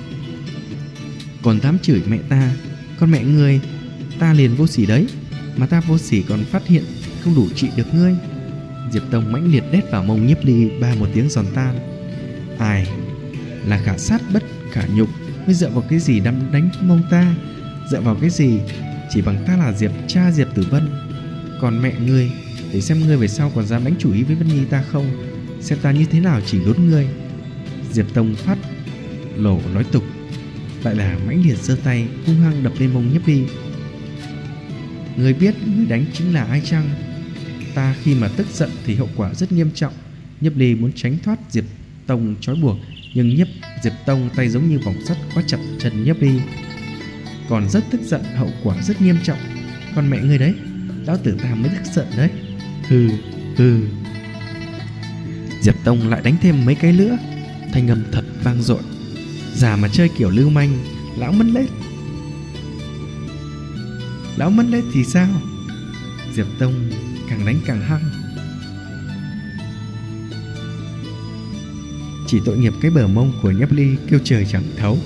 Còn dám chửi mẹ ta, con mẹ ngươi, ta liền vô sỉ đấy, mà ta vô sỉ còn phát hiện không đủ trị được ngươi. Diệp Tông mãnh liệt đét vào mông Nhiếp Ly ba một tiếng giòn tan. Ai là khả sát bất khả nhục, ngươi dựa vào cái gì đánh mông ta? Dựa vào cái gì? Chỉ bằng ta là cha Diệp Tử Vân. Còn mẹ ngươi, để xem ngươi về sau còn dám đánh chủ ý với Vân Nhi ta không, xem ta như thế nào chỉnh đốn ngươi. Diệp Tông phát lổ nói tục, lại là mãnh liệt giơ tay hung hăng đập lên mông Nhiếp Ly. Ngươi biết ngươi đánh chính là ai chăng? Ta khi mà tức giận thì hậu quả rất nghiêm trọng. Nhiếp Ly muốn tránh thoát Diệp Tông trói buộc, nhưng Diệp Tông tay giống như vòng sắt khóa chặt chân Nhiếp Ly. Còn rất tức giận, hậu quả rất nghiêm trọng. Con mẹ ngươi đấy, lão tử ta mới tức giận đấy. Hừ hừ. Diệp Tông lại đánh thêm mấy cái nữa, thanh âm thật vang dội. Già mà chơi kiểu lưu manh, lão mất lết. Lão mất lết thì sao? Diệp Tông càng đánh càng hăng. Chỉ tội nghiệp cái bờ mông của Nhiếp Ly kêu trời chẳng thấu.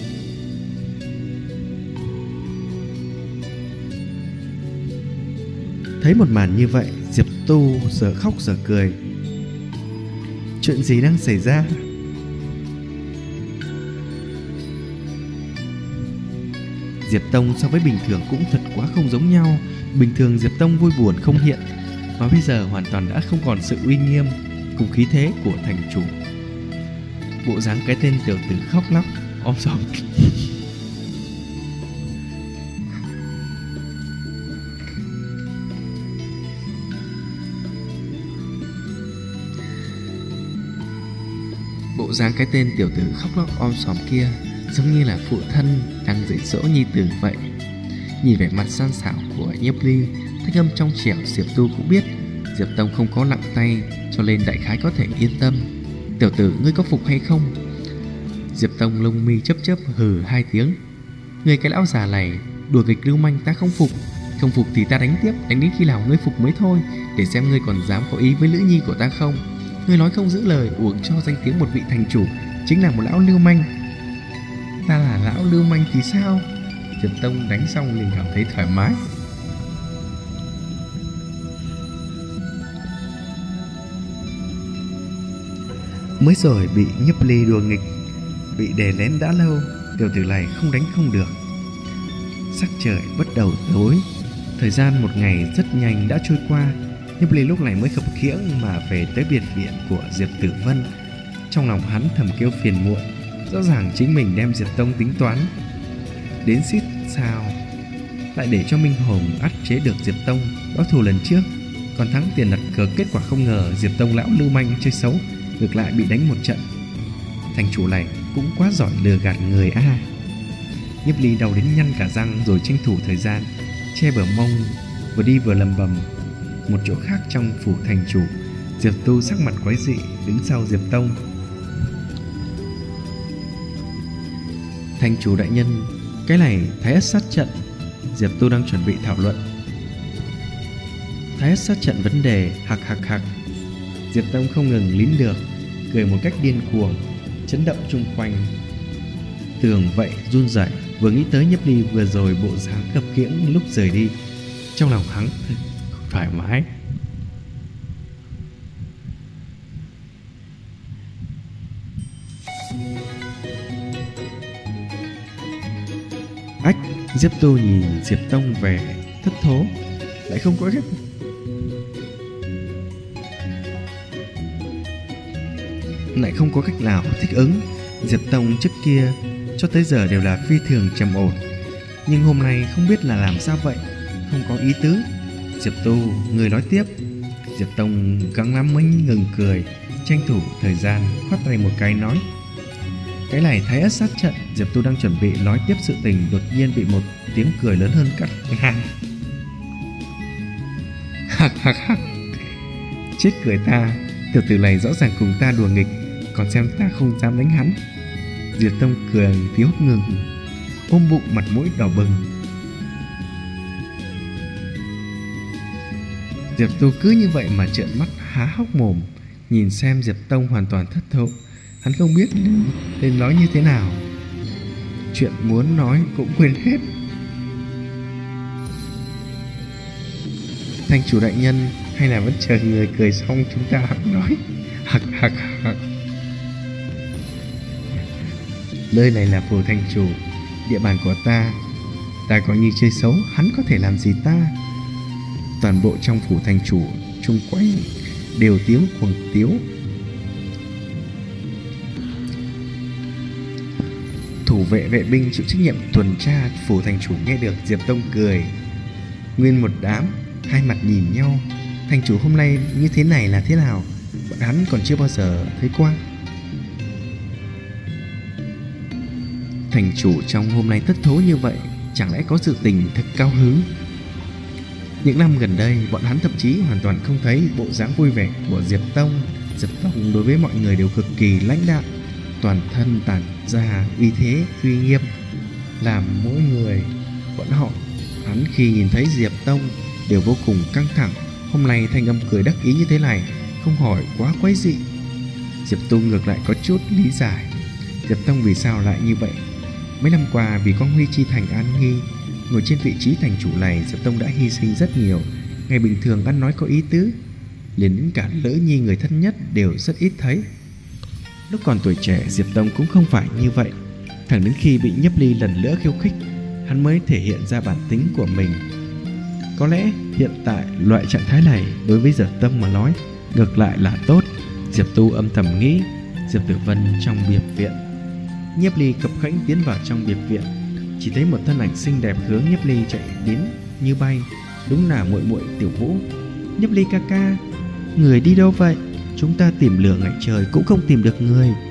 Thấy một màn như vậy, Diệp Tu giờ khóc giờ cười. Chuyện gì đang xảy ra? Diệp Tông so với bình thường cũng thật quá không giống nhau. Bình thường Diệp Tông vui buồn không hiện, mà bây giờ hoàn toàn đã không còn sự uy nghiêm cùng khí thế của thành chủ. Bộ dáng cái tên tiểu tử khóc lóc om sòm. Bộ dáng cái tên tiểu tử khóc lóc om sòm kia giống như là phụ thân đang dạy dỗ nhi tử vậy. Nhìn vẻ mặt gian xảo của Nhiếp Ly, thanh âm trong trẻo, Diệp Tu cũng biết Diệp Tông không có nặng tay, cho nên đại khái có thể yên tâm. Tiểu tử, ngươi có phục hay không? Diệp Tông lông mi chớp chớp hừ 2 tiếng. Ngươi cái lão già này đùa nghịch lưu manh, ta không phục. Không phục thì ta đánh tiếp, đánh đến khi nào ngươi phục mới thôi, để xem ngươi còn dám có ý với nữ nhi của ta không. Ngươi nói không giữ lời, uổng cho danh tiếng một vị thành chủ, chính là một lão lưu manh. Ta là lão lưu manh thì sao? Diệp Tông đánh xong liền cảm thấy thoải mái. Mới rồi bị Nhiếp Ly đùa nghịch, bị đè lén đã lâu, tiểu tử này không đánh không được. Sắc trời bắt đầu tối, thời gian một ngày rất nhanh đã trôi qua. Nhiếp Ly lúc này mới khập khiễng mà về tới biệt viện của Diệp Tử Vân. Trong lòng hắn thầm kêu phiền muộn, rõ ràng chính mình đem Diệp Tông tính toán đến xít sao, lại để cho Minh Hồng ắt chế được Diệp Tông báo thù lần trước, còn thắng tiền đặt cược. Kết quả không ngờ Diệp Tông lão lưu manh chơi xấu, ngược lại bị đánh một trận. Thành chủ này cũng quá giỏi lừa gạt người a. Nhiếp Ly đau đến nhăn cả răng, rồi tranh thủ thời gian che bờ mông, vừa đi vừa lầm bầm. Một chỗ khác trong phủ thành chủ, Diệp Tu sắc mặt quái dị đứng sau Diệp Tông. Thành chủ đại nhân, cái này Thái Ất sát trận. Diệp Tu đang chuẩn bị thảo luận Thái Ất sát trận vấn đề. Hạc hạc hạc. Diệp Tông không ngừng lín được, cười một cách điên cuồng, chấn động chung quanh. Tường vậy run rẩy, vừa nghĩ tới Nhiếp Ly vừa rồi bộ dáng khập khiễng lúc rời đi, trong lòng hắn thoải mái. Ách, Diệp Tu nhìn Diệp Tông về thất thố, lại không có cách nào thích ứng. Diệp Tông trước kia cho tới giờ đều là phi thường trầm ổn, nhưng hôm nay không biết là làm sao vậy, không có ý tứ. Diệp Tu, người nói tiếp. Diệp Tông gắng lắm mới ngừng cười, tranh thủ thời gian khoát tay một cái nói: cái này Thái Ất sát trận. Diệp Tu đang chuẩn bị nói tiếp sự tình, đột nhiên bị một tiếng cười lớn hơn cắt ngang. Hạc hạc hạc. Chết cười ta, tiểu tử này rõ ràng cùng ta đùa nghịch, còn xem ta không dám đánh hắn. Diệp Tông cười tiếng ngừng, ôm bụng mặt mũi đỏ bừng. Diệp Tu cứ như vậy mà trợn mắt há hốc mồm, nhìn xem Diệp Tông hoàn toàn thất thố. Hắn không biết nên nói như thế nào, chuyện muốn nói cũng quên hết. Thành chủ đại nhân, hay là vẫn chờ người cười xong chúng ta nói? Hạc hạc hạc. Nơi này là phủ thành chủ, địa bàn của ta. Ta có như chơi xấu, hắn có thể làm gì ta? Toàn bộ trong phủ thành chủ chung quanh đều tiếng cuồng tiếu. Thủ vệ vệ binh chịu trách nhiệm tuần tra phủ thành chủ nghe được Diệp Tông cười, nguyên một đám hai mặt nhìn nhau. Thành chủ hôm nay như thế này là thế nào, bọn hắn còn chưa bao giờ thấy qua. Thành chủ trong hôm nay thất thố như vậy, chẳng lẽ có sự tình thật cao hứng? Những năm gần đây, bọn hắn thậm chí hoàn toàn không thấy bộ dáng vui vẻ của Diệp Tông. Diệp Tông đối với mọi người đều cực kỳ lãnh đạm, toàn thân tản ra uy thế uy nghiêm, làm mỗi người bọn họ hắn khi nhìn thấy Diệp Tông đều vô cùng căng thẳng. Hôm nay thanh âm cười đắc ý như thế này, không hỏi quá quái dị. Diệp Tu ngược lại có chút lý giải Diệp Tông vì sao lại như vậy. Mấy năm qua vì Quang Huy chi thành an nghi, ngồi trên vị trí thành chủ này, Diệp Tông đã hy sinh rất nhiều. Ngày bình thường ăn nói có ý tứ, liền đến cả lỡ nhi người thân nhất đều rất ít thấy. Lúc còn tuổi trẻ, Diệp Tông cũng không phải như vậy. Thẳng đến khi bị Nhiếp Ly lần nữa khiêu khích, hắn mới thể hiện ra bản tính của mình. Có lẽ hiện tại loại trạng thái này đối với Diệp Tông mà nói ngược lại là tốt. Diệp Tu âm thầm nghĩ. Diệp Tử Vân trong biệt viện, Nhiếp Ly cập khẽnh tiến vào trong biệt viện, chỉ thấy một thân ảnh xinh đẹp hướng Nhiếp Ly chạy đến như bay. Đúng là muội muội Tiểu Vũ. Nhiếp Ly ca ca, người đi đâu vậy? Chúng ta tìm lửa ngày trời cũng không tìm được người.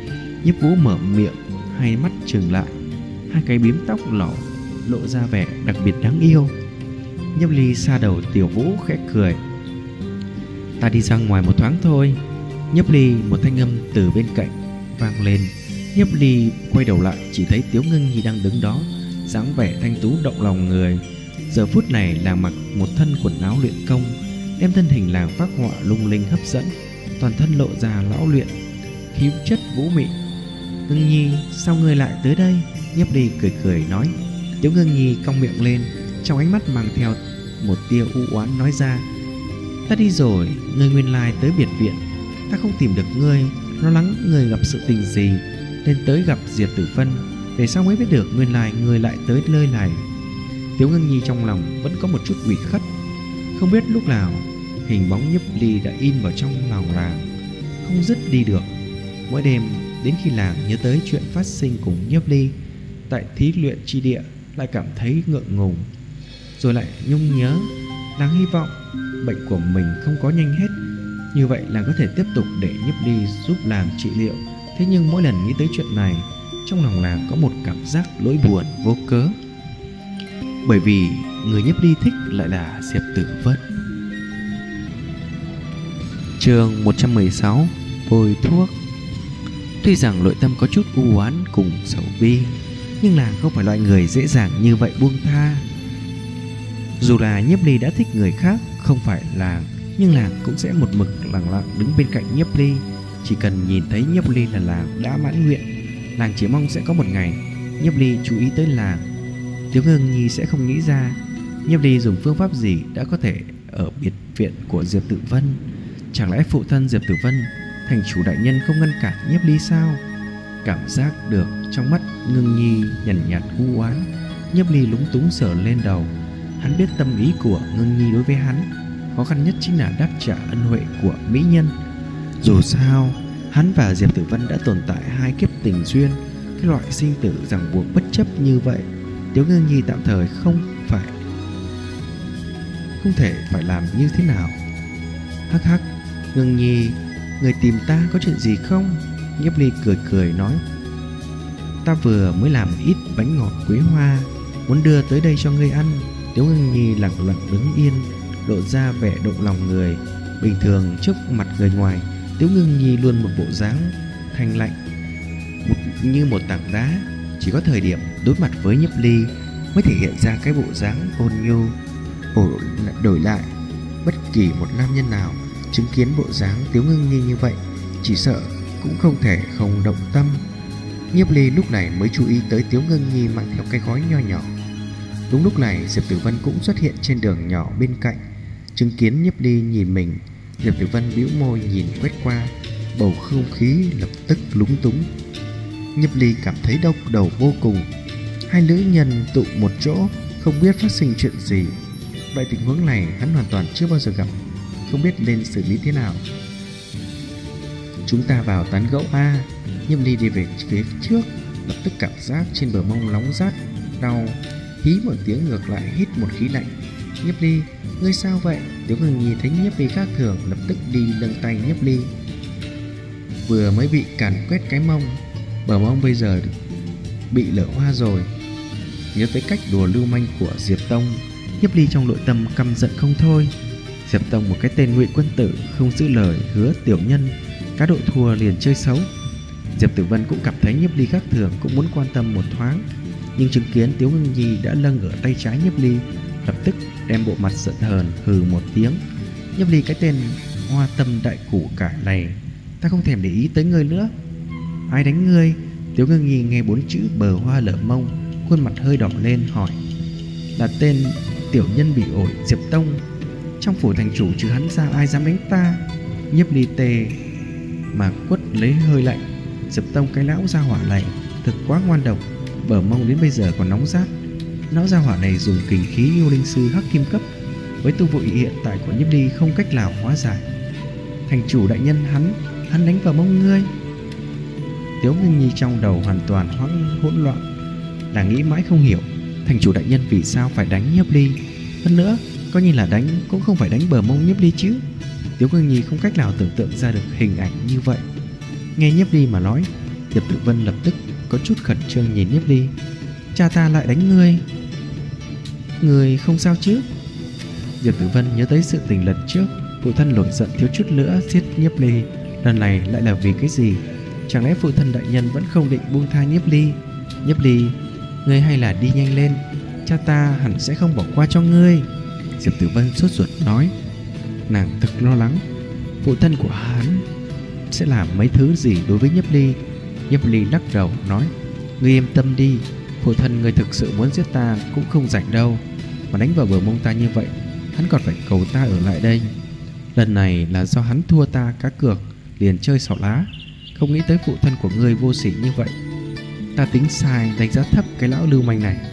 Nhiếp Vũ mở miệng, hai mắt trừng lại, hai cái bím tóc lộ ra vẻ đặc biệt đáng yêu. Nhiếp Ly sa đầu Tiểu Vũ khẽ cười. Ta đi ra ngoài một thoáng thôi. Nhiếp Ly, một thanh âm từ bên cạnh vang lên. Nhiếp Ly quay đầu lại, chỉ thấy Tiếu Ngưng Nhi đang đứng đó, dáng vẻ thanh tú động lòng người. Giờ phút này nàng mặc một thân quần áo luyện công, đem thân hình làng phác họa lung linh hấp dẫn, toàn thân lộ ra lão luyện, khí chất vũ mị. Ngưng Nhi, sao ngươi lại tới đây? Nhiếp Ly cười cười nói. Tiếu Ngưng Nhi cong miệng lên, trong ánh mắt mang theo một tia u oán nói ra: Ta đi rồi, ngươi nguyên lai tới biệt viện. Ta không tìm được ngươi, lo lắng ngươi gặp sự tình gì, nên tới gặp Diệp Tử Vân. Về sau mới biết được nguyên lai ngươi lại tới nơi này. Tiếu Ngưng Nhi trong lòng vẫn có một chút ủy khuất. Không biết lúc nào hình bóng Nhiếp Ly đã in vào trong lòng nàng, không dứt đi được. Mỗi đêm đến khi nàng nhớ tới chuyện phát sinh cùng Nhiếp Ly tại thí luyện chi địa, lại cảm thấy ngượng ngùng, rồi lại nhung nhớ. Nàng hy vọng bệnh của mình không có nhanh hết, như vậy nàng có thể tiếp tục để Nhiếp Ly giúp nàng trị liệu. Thế nhưng mỗi lần nghĩ tới chuyện này, trong lòng nàng có một cảm giác nỗi buồn vô cớ, bởi vì người Nhiếp Ly thích lại là Diệp Tử Vân. Chương 116: Bôi thuốc. Tuy rằng nội tâm có chút u oán cùng sầu bi, nhưng nàng không phải loại người dễ dàng như vậy buông tha. Dù là Nhiếp Ly đã thích người khác không phải nàng, nhưng nàng cũng sẽ một mực lặng lặng đứng bên cạnh Nhiếp Ly. Chỉ cần nhìn thấy Nhiếp Ly là nàng đã mãn nguyện. Nàng chỉ mong sẽ có một ngày Nhiếp Ly chú ý tới nàng. Tiếu Ngưng Nhi sẽ không nghĩ ra Nhiếp Ly dùng phương pháp gì đã có thể ở biệt viện của Diệp Tử Vân. Chẳng lẽ phụ thân Diệp Tử Vân, thành chủ đại nhân không ngăn cản Nhiếp Ly sao? Cảm giác được trong mắt Ngưng Nhi nhàn nhạt u oán, Nhiếp Ly lúng túng sờ lên đầu. Hắn biết tâm ý của Ngưng Nhi đối với hắn, khó khăn nhất chính là đáp trả ân huệ của mỹ nhân. Dù sao hắn và Diệp Tử Vân đã tồn tại hai kiếp tình duyên, cái loại sinh tử ràng buộc bất chấp như vậy, Tiếu Ngưng Nhi tạm thời không thể phải làm như thế nào. Hắc hắc, Ngưng Nhi, người tìm ta có chuyện gì không? Nhiếp Ly cười cười nói. Ta vừa mới làm ít bánh ngọt quế hoa, muốn đưa tới đây cho ngươi ăn. Tiếu Ngưng Nhi lặng lặng đứng yên, lộ ra vẻ động lòng người. Bình thường trước mặt người ngoài, Tiếu Ngưng Nhi luôn một bộ dáng thanh lạnh như một tảng đá. Chỉ có thời điểm đối mặt với Nhiếp Ly mới thể hiện ra cái bộ dáng ôn nhu. Đổi lại, bất kỳ một nam nhân nào chứng kiến bộ dáng Tiếu Ngưng Nhi như vậy, chỉ sợ cũng không thể không động tâm. Nhiếp Ly lúc này mới chú ý tới Tiếu Ngưng Nhi mang theo cái gói nho nhỏ. Đúng lúc này Diệp Tử Vân cũng xuất hiện trên đường nhỏ bên cạnh. Chứng kiến Nhiếp Ly nhìn mình, Diệp Tử Vân bĩu môi nhìn quét qua, bầu không khí lập tức lúng túng. Nhiếp Ly cảm thấy đau đầu vô cùng. Hai nữ nhân tụ một chỗ, không biết phát sinh chuyện gì. Loại tình huống này hắn hoàn toàn chưa bao giờ gặp, không biết nên xử lý thế nào. Chúng ta vào tán gẫu a. Nhiếp Ly đi về phía trước, lập tức cảm giác trên bờ mông nóng rát, đau. Hí một tiếng ngược lại hít một khí lạnh. Nhiếp Ly, ngươi sao vậy? Tiếu Ngưng Nhi thấy Nhiếp Ly khác thường, lập tức đi nâng tay Nhiếp Ly. Vừa mới bị càn quét cái mông, bờ mông bây giờ bị lở hoa rồi. Nhớ tới cách đùa lưu manh của Diệp Tông, Nhiếp Ly trong nội tâm căm giận không thôi. Diệp Tông một cái tên ngụy quân tử, không giữ lời hứa tiểu nhân, cá độ thua liền chơi xấu. Diệp Tử Vân cũng cảm thấy Nhiếp Ly khác thường, cũng muốn quan tâm một thoáng, nhưng chứng kiến Tiếu Ngưng Nhi đã lâng ở tay trái Nhiếp Ly, lập tức đem bộ mặt giận hờn hừ một tiếng. Nhiếp Ly, cái tên hoa tâm đại củ cải này, ta không thèm để ý tới ngươi nữa. Ai đánh ngươi? Tiếu Ngưng Nhi nghe 4 chữ bờ hoa lở mông, khuôn mặt hơi đỏ lên hỏi. Là tên tiểu nhân bị ổi Diệp Tông. Trong phủ thành chủ trừ hắn ra ai dám đánh ta? Nhiếp Ly tê mà quất lấy hơi lạnh. Diệp Tông cái lão gia hỏa này thực quá ngoan độc, bờ mông đến bây giờ còn nóng rát. Lão gia hỏa này dùng kình khí yêu linh sư hắc kim cấp, với tu vị hiện tại của Nhiếp Ly không cách nào hóa giải. Thành chủ đại nhân, hắn đánh vào mông ngươi. Tiếu Ngưng Nhi trong đầu hoàn toàn hỗn loạn, là nghĩ mãi không hiểu thành chủ đại nhân vì sao phải đánh Nhiếp Ly. Hơn nữa, coi như là đánh cũng không phải đánh bờ mông Nhiếp Ly chứ. Tiếu Ngưng Nhi không cách nào tưởng tượng ra được hình ảnh như vậy. Nghe Nhiếp Ly mà nói, Diệp Tử Vân lập tức có chút khẩn trương nhìn Nhiếp Ly. Cha ta lại đánh ngươi, người không sao chứ? Diệp Tử Vân nhớ tới sự tình lần trước phụ thân nổi giận thiếu chút nữa giết Nhiếp Ly, lần này lại là vì cái gì? Chẳng lẽ phụ thân đại nhân vẫn không định buông tha Nhiếp Ly? Nhiếp Ly, ngươi hay là đi nhanh lên, cha ta hẳn sẽ không bỏ qua cho ngươi. Diệp Tử Vân sốt ruột nói. Nàng thực lo lắng phụ thân của hắn sẽ làm mấy thứ gì đối với Nhiếp Ly. Nhiếp Ly lắc đầu nói, ngươi yên tâm đi, phụ thân ngươi thực sự muốn giết ta cũng không rảnh đâu. Mà đánh vào bờ mông ta như vậy, hắn còn phải cầu ta ở lại đây. Lần này là do hắn thua ta cá cược liền chơi xỏ lá, không nghĩ tới phụ thân của ngươi vô sỉ như vậy. Ta tính sai, đánh giá thấp cái lão lưu manh này.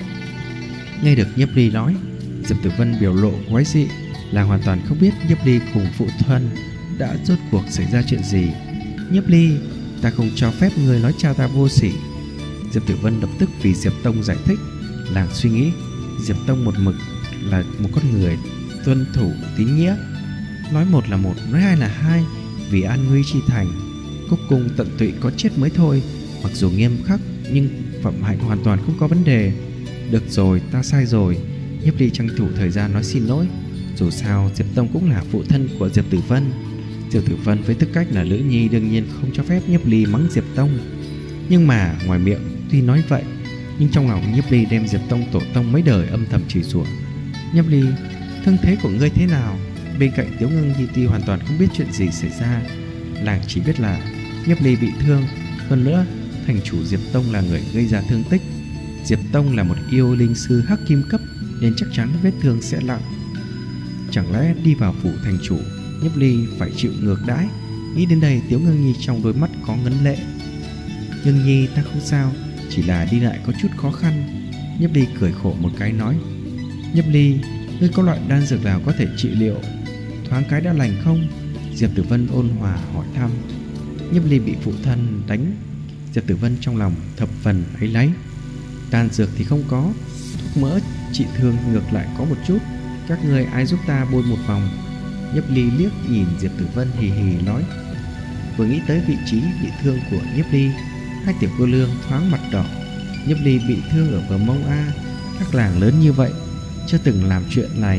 Nghe được Nhiếp Ly nói, Diệp Tử Vân biểu lộ quái dị, là hoàn toàn không biết Nhiếp Ly cùng phụ thân đã rốt cuộc xảy ra chuyện gì. Nhiếp Ly, ta không cho phép người nói cha ta vô sỉ. Diệp Tử Vân lập tức vì Diệp Tông giải thích. Nàng suy nghĩ Diệp Tông một mực là một con người tuân thủ tín nghĩa, nói một là một, nói hai là hai, vì an nguy chi thành, cúc cung tận tụy có chết mới thôi. Mặc dù nghiêm khắc nhưng phẩm hạnh hoàn toàn không có vấn đề. Được rồi, ta sai rồi. Nhiếp Ly tranh thủ thời gian nói xin lỗi. Dù sao Diệp Tông cũng là phụ thân của Diệp Tử Vân. Diệp Tử Vân với tư cách là nữ nhi đương nhiên không cho phép Nhiếp Ly mắng Diệp Tông. Nhưng mà ngoài miệng tuy nói vậy, nhưng trong lòng Nhiếp Ly đem Diệp Tông tổ tông mấy đời âm thầm chửi rủa. Nhiếp Ly, thương thế của ngươi thế nào? Bên cạnh Tiếu Ngưng Nhi tuy hoàn toàn không biết chuyện gì xảy ra, nàng chỉ biết là Nhiếp Ly bị thương. Hơn nữa thành chủ Diệp Tông là người gây ra thương tích. Diệp Tông là một yêu linh sư hắc kim cấp nên chắc chắn vết thương sẽ nặng. Chẳng lẽ đi vào phủ thành chủ, Nhiếp Ly phải chịu ngược đãi? Nghĩ đến đây, Tiếu Ngưng Nhi trong đôi mắt có ngấn lệ. Ngưng Nhi, ta không sao, chỉ là đi lại có chút khó khăn. Nhiếp Ly cười khổ một cái nói, Nhiếp Ly, ngươi có loại đan dược nào có thể trị liệu thoáng cái đã lành không? Diệp Tử Vân ôn hòa hỏi thăm. Nhiếp Ly bị phụ thân đánh, Diệp Tử Vân trong lòng thập phần áy náy. Đan dược thì không có, thuốc mỡ trị thương ngược lại có một chút. Các người ai giúp ta bôi một vòng? Nhiếp Ly liếc nhìn Diệp Tử Vân hì hì nói. Vừa nghĩ tới vị trí bị thương của Nhiếp Ly, hai tiểu cô nương thoáng mặt đỏ. Nhiếp Ly bị thương ở bờ mông a, các làng lớn như vậy chưa từng làm chuyện này,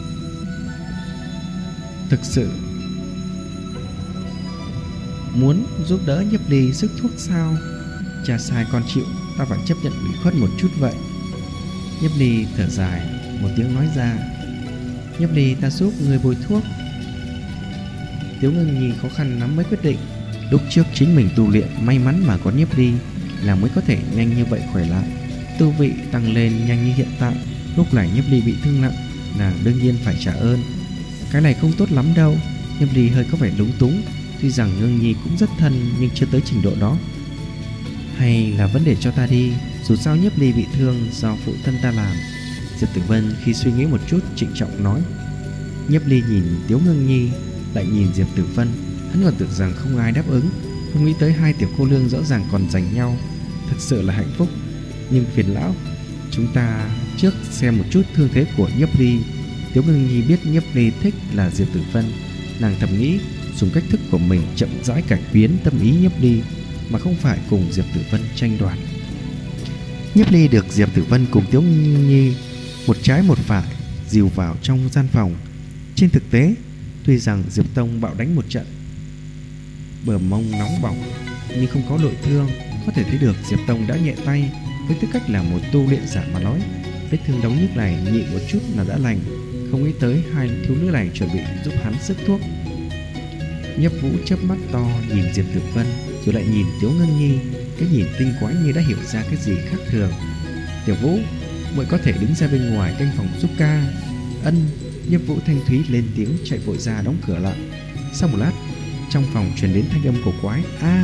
thực sự muốn giúp đỡ Nhiếp Ly sức thuốc sao? Cha sai con chịu, ta phải chấp nhận ủy khuất một chút vậy. Nhiếp Ly thở dài một tiếng nói ra, Nhiếp Ly, ta giúp người bôi thuốc. Tiếu Ngưng Nhi khó khăn lắm mới quyết định. Lúc trước chính mình tu luyện, may mắn mà có Nhiếp Ly là mới có thể nhanh như vậy khỏe lại, tu vị tăng lên nhanh như hiện tại. Lúc này Nhiếp Ly bị thương nặng, nàng đương nhiên phải trả ơn. Cái này không tốt lắm đâu. Nhiếp Ly hơi có vẻ lúng túng. Tuy rằng Ngưng Nhi cũng rất thân nhưng chưa tới trình độ đó. Hay là vẫn để cho ta đi, dù sao Nhiếp Ly bị thương do phụ thân ta làm. Diệp Tử Vân khi suy nghĩ một chút trịnh trọng nói. Nhiếp Ly nhìn Tiếu Ngưng Nhi, lại nhìn Diệp Tử Vân. Hắn còn tưởng rằng không ai đáp ứng, không nghĩ tới hai tiểu cô nương rõ ràng còn giành nhau. Thật sự là hạnh phúc. Nhưng phiền lão, chúng ta trước xem một chút thương thế của Nhiếp Ly. Tiếu Ngưng Nhi biết Nhiếp Ly thích là Diệp Tử Vân, nàng thầm nghĩ dùng cách thức của mình chậm rãi cải biến tâm ý Nhiếp Ly, mà không phải cùng Diệp Tử Vân tranh đoạt. Nhiếp Ly được Diệp Tử Vân cùng Tiếu Ngưng Nhi một trái một phải dìu vào trong gian phòng. Trên thực tế, tuy rằng Diệp Tông bạo đánh một trận, bờ mông nóng bỏng nhưng không có nội thương, có thể thấy được Diệp Tông đã nhẹ tay. Với tư cách là một tu luyện giả mà nói, vết thương đau nhức này nhịn một chút là đã lành. Không nghĩ tới hai thiếu nữ này chuẩn bị giúp hắn sức thuốc. Nhiếp Vũ chớp mắt to nhìn Diệp Tử Vân, rồi lại nhìn Tiếu Ngưng Nhi. Cái nhìn tinh quái như đã hiểu ra cái gì khác thường. Tiểu Vũ, muội có thể đứng ra bên ngoài canh phòng giúp ca. Ân. Nhiếp Vũ thanh thúy lên tiếng chạy vội ra đóng cửa lại. Sau một lát, trong phòng truyền đến thanh âm cổ quái.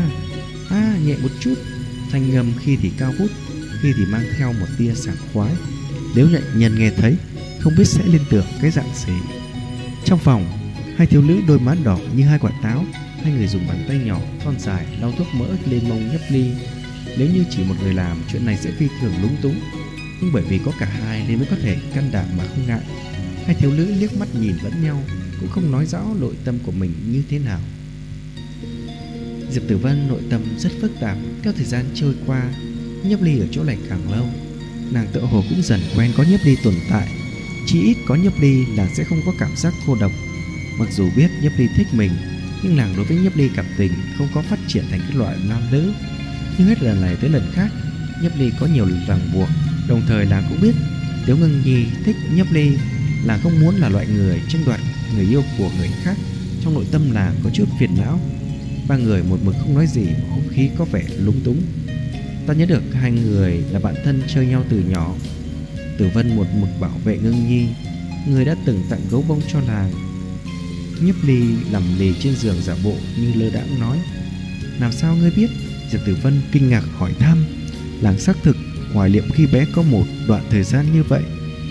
Nhẹ một chút. Thanh âm khi thì cao vút, khi thì mang theo một tia sảng khoái. Nếu nhạy nhân nghe thấy, không biết sẽ liên tưởng cái dạng gì. Trong phòng, hai thiếu nữ đôi má đỏ như hai quả táo. Hai người dùng bàn tay nhỏ thon dài lau thuốc mỡ lên mông Nhiếp Ly. Nếu như chỉ một người làm, chuyện này sẽ phi thường lúng túng, nhưng bởi vì có cả hai nên mới có thể can đảm mà không ngại. Hai thiếu nữ liếc mắt nhìn lẫn nhau, cũng không nói rõ nội tâm của mình như thế nào. Diệp Tử Vân nội tâm rất phức tạp. Theo thời gian trôi qua, Nhiếp Ly ở chỗ này càng lâu, nàng tựa hồ cũng dần quen có Nhiếp Ly tồn tại. Chỉ ít có Nhiếp Ly, nàng sẽ không có cảm giác cô độc. Mặc dù biết Nhiếp Ly thích mình, nhưng nàng đối với Nhiếp Ly cảm tình không có phát triển thành cái loại nam nữ. Nhưng hết lần này tới lần khác, Nhiếp Ly có nhiều ràng buộc. Đồng thời nàng cũng biết Tiếu Ngưng Nhi thích Nhiếp Ly, là không muốn là loại người tranh đoạt người yêu của người khác. Trong nội tâm nàng có chút phiền não. Ba người một mực không nói gì, không khí có vẻ lúng túng. Ta nhớ được hai người là bạn thân chơi nhau từ nhỏ. Tử Vân một mực bảo vệ Ngưng Nhi, người đã từng tặng gấu bông cho nàng. Nhiếp Ly nằm lì trên giường giả bộ như lơ đãng nói. Làm sao ngươi biết? Diệp Tử Vân kinh ngạc hỏi thăm. Nàng xác thực hoài niệm khi bé có một đoạn thời gian như vậy.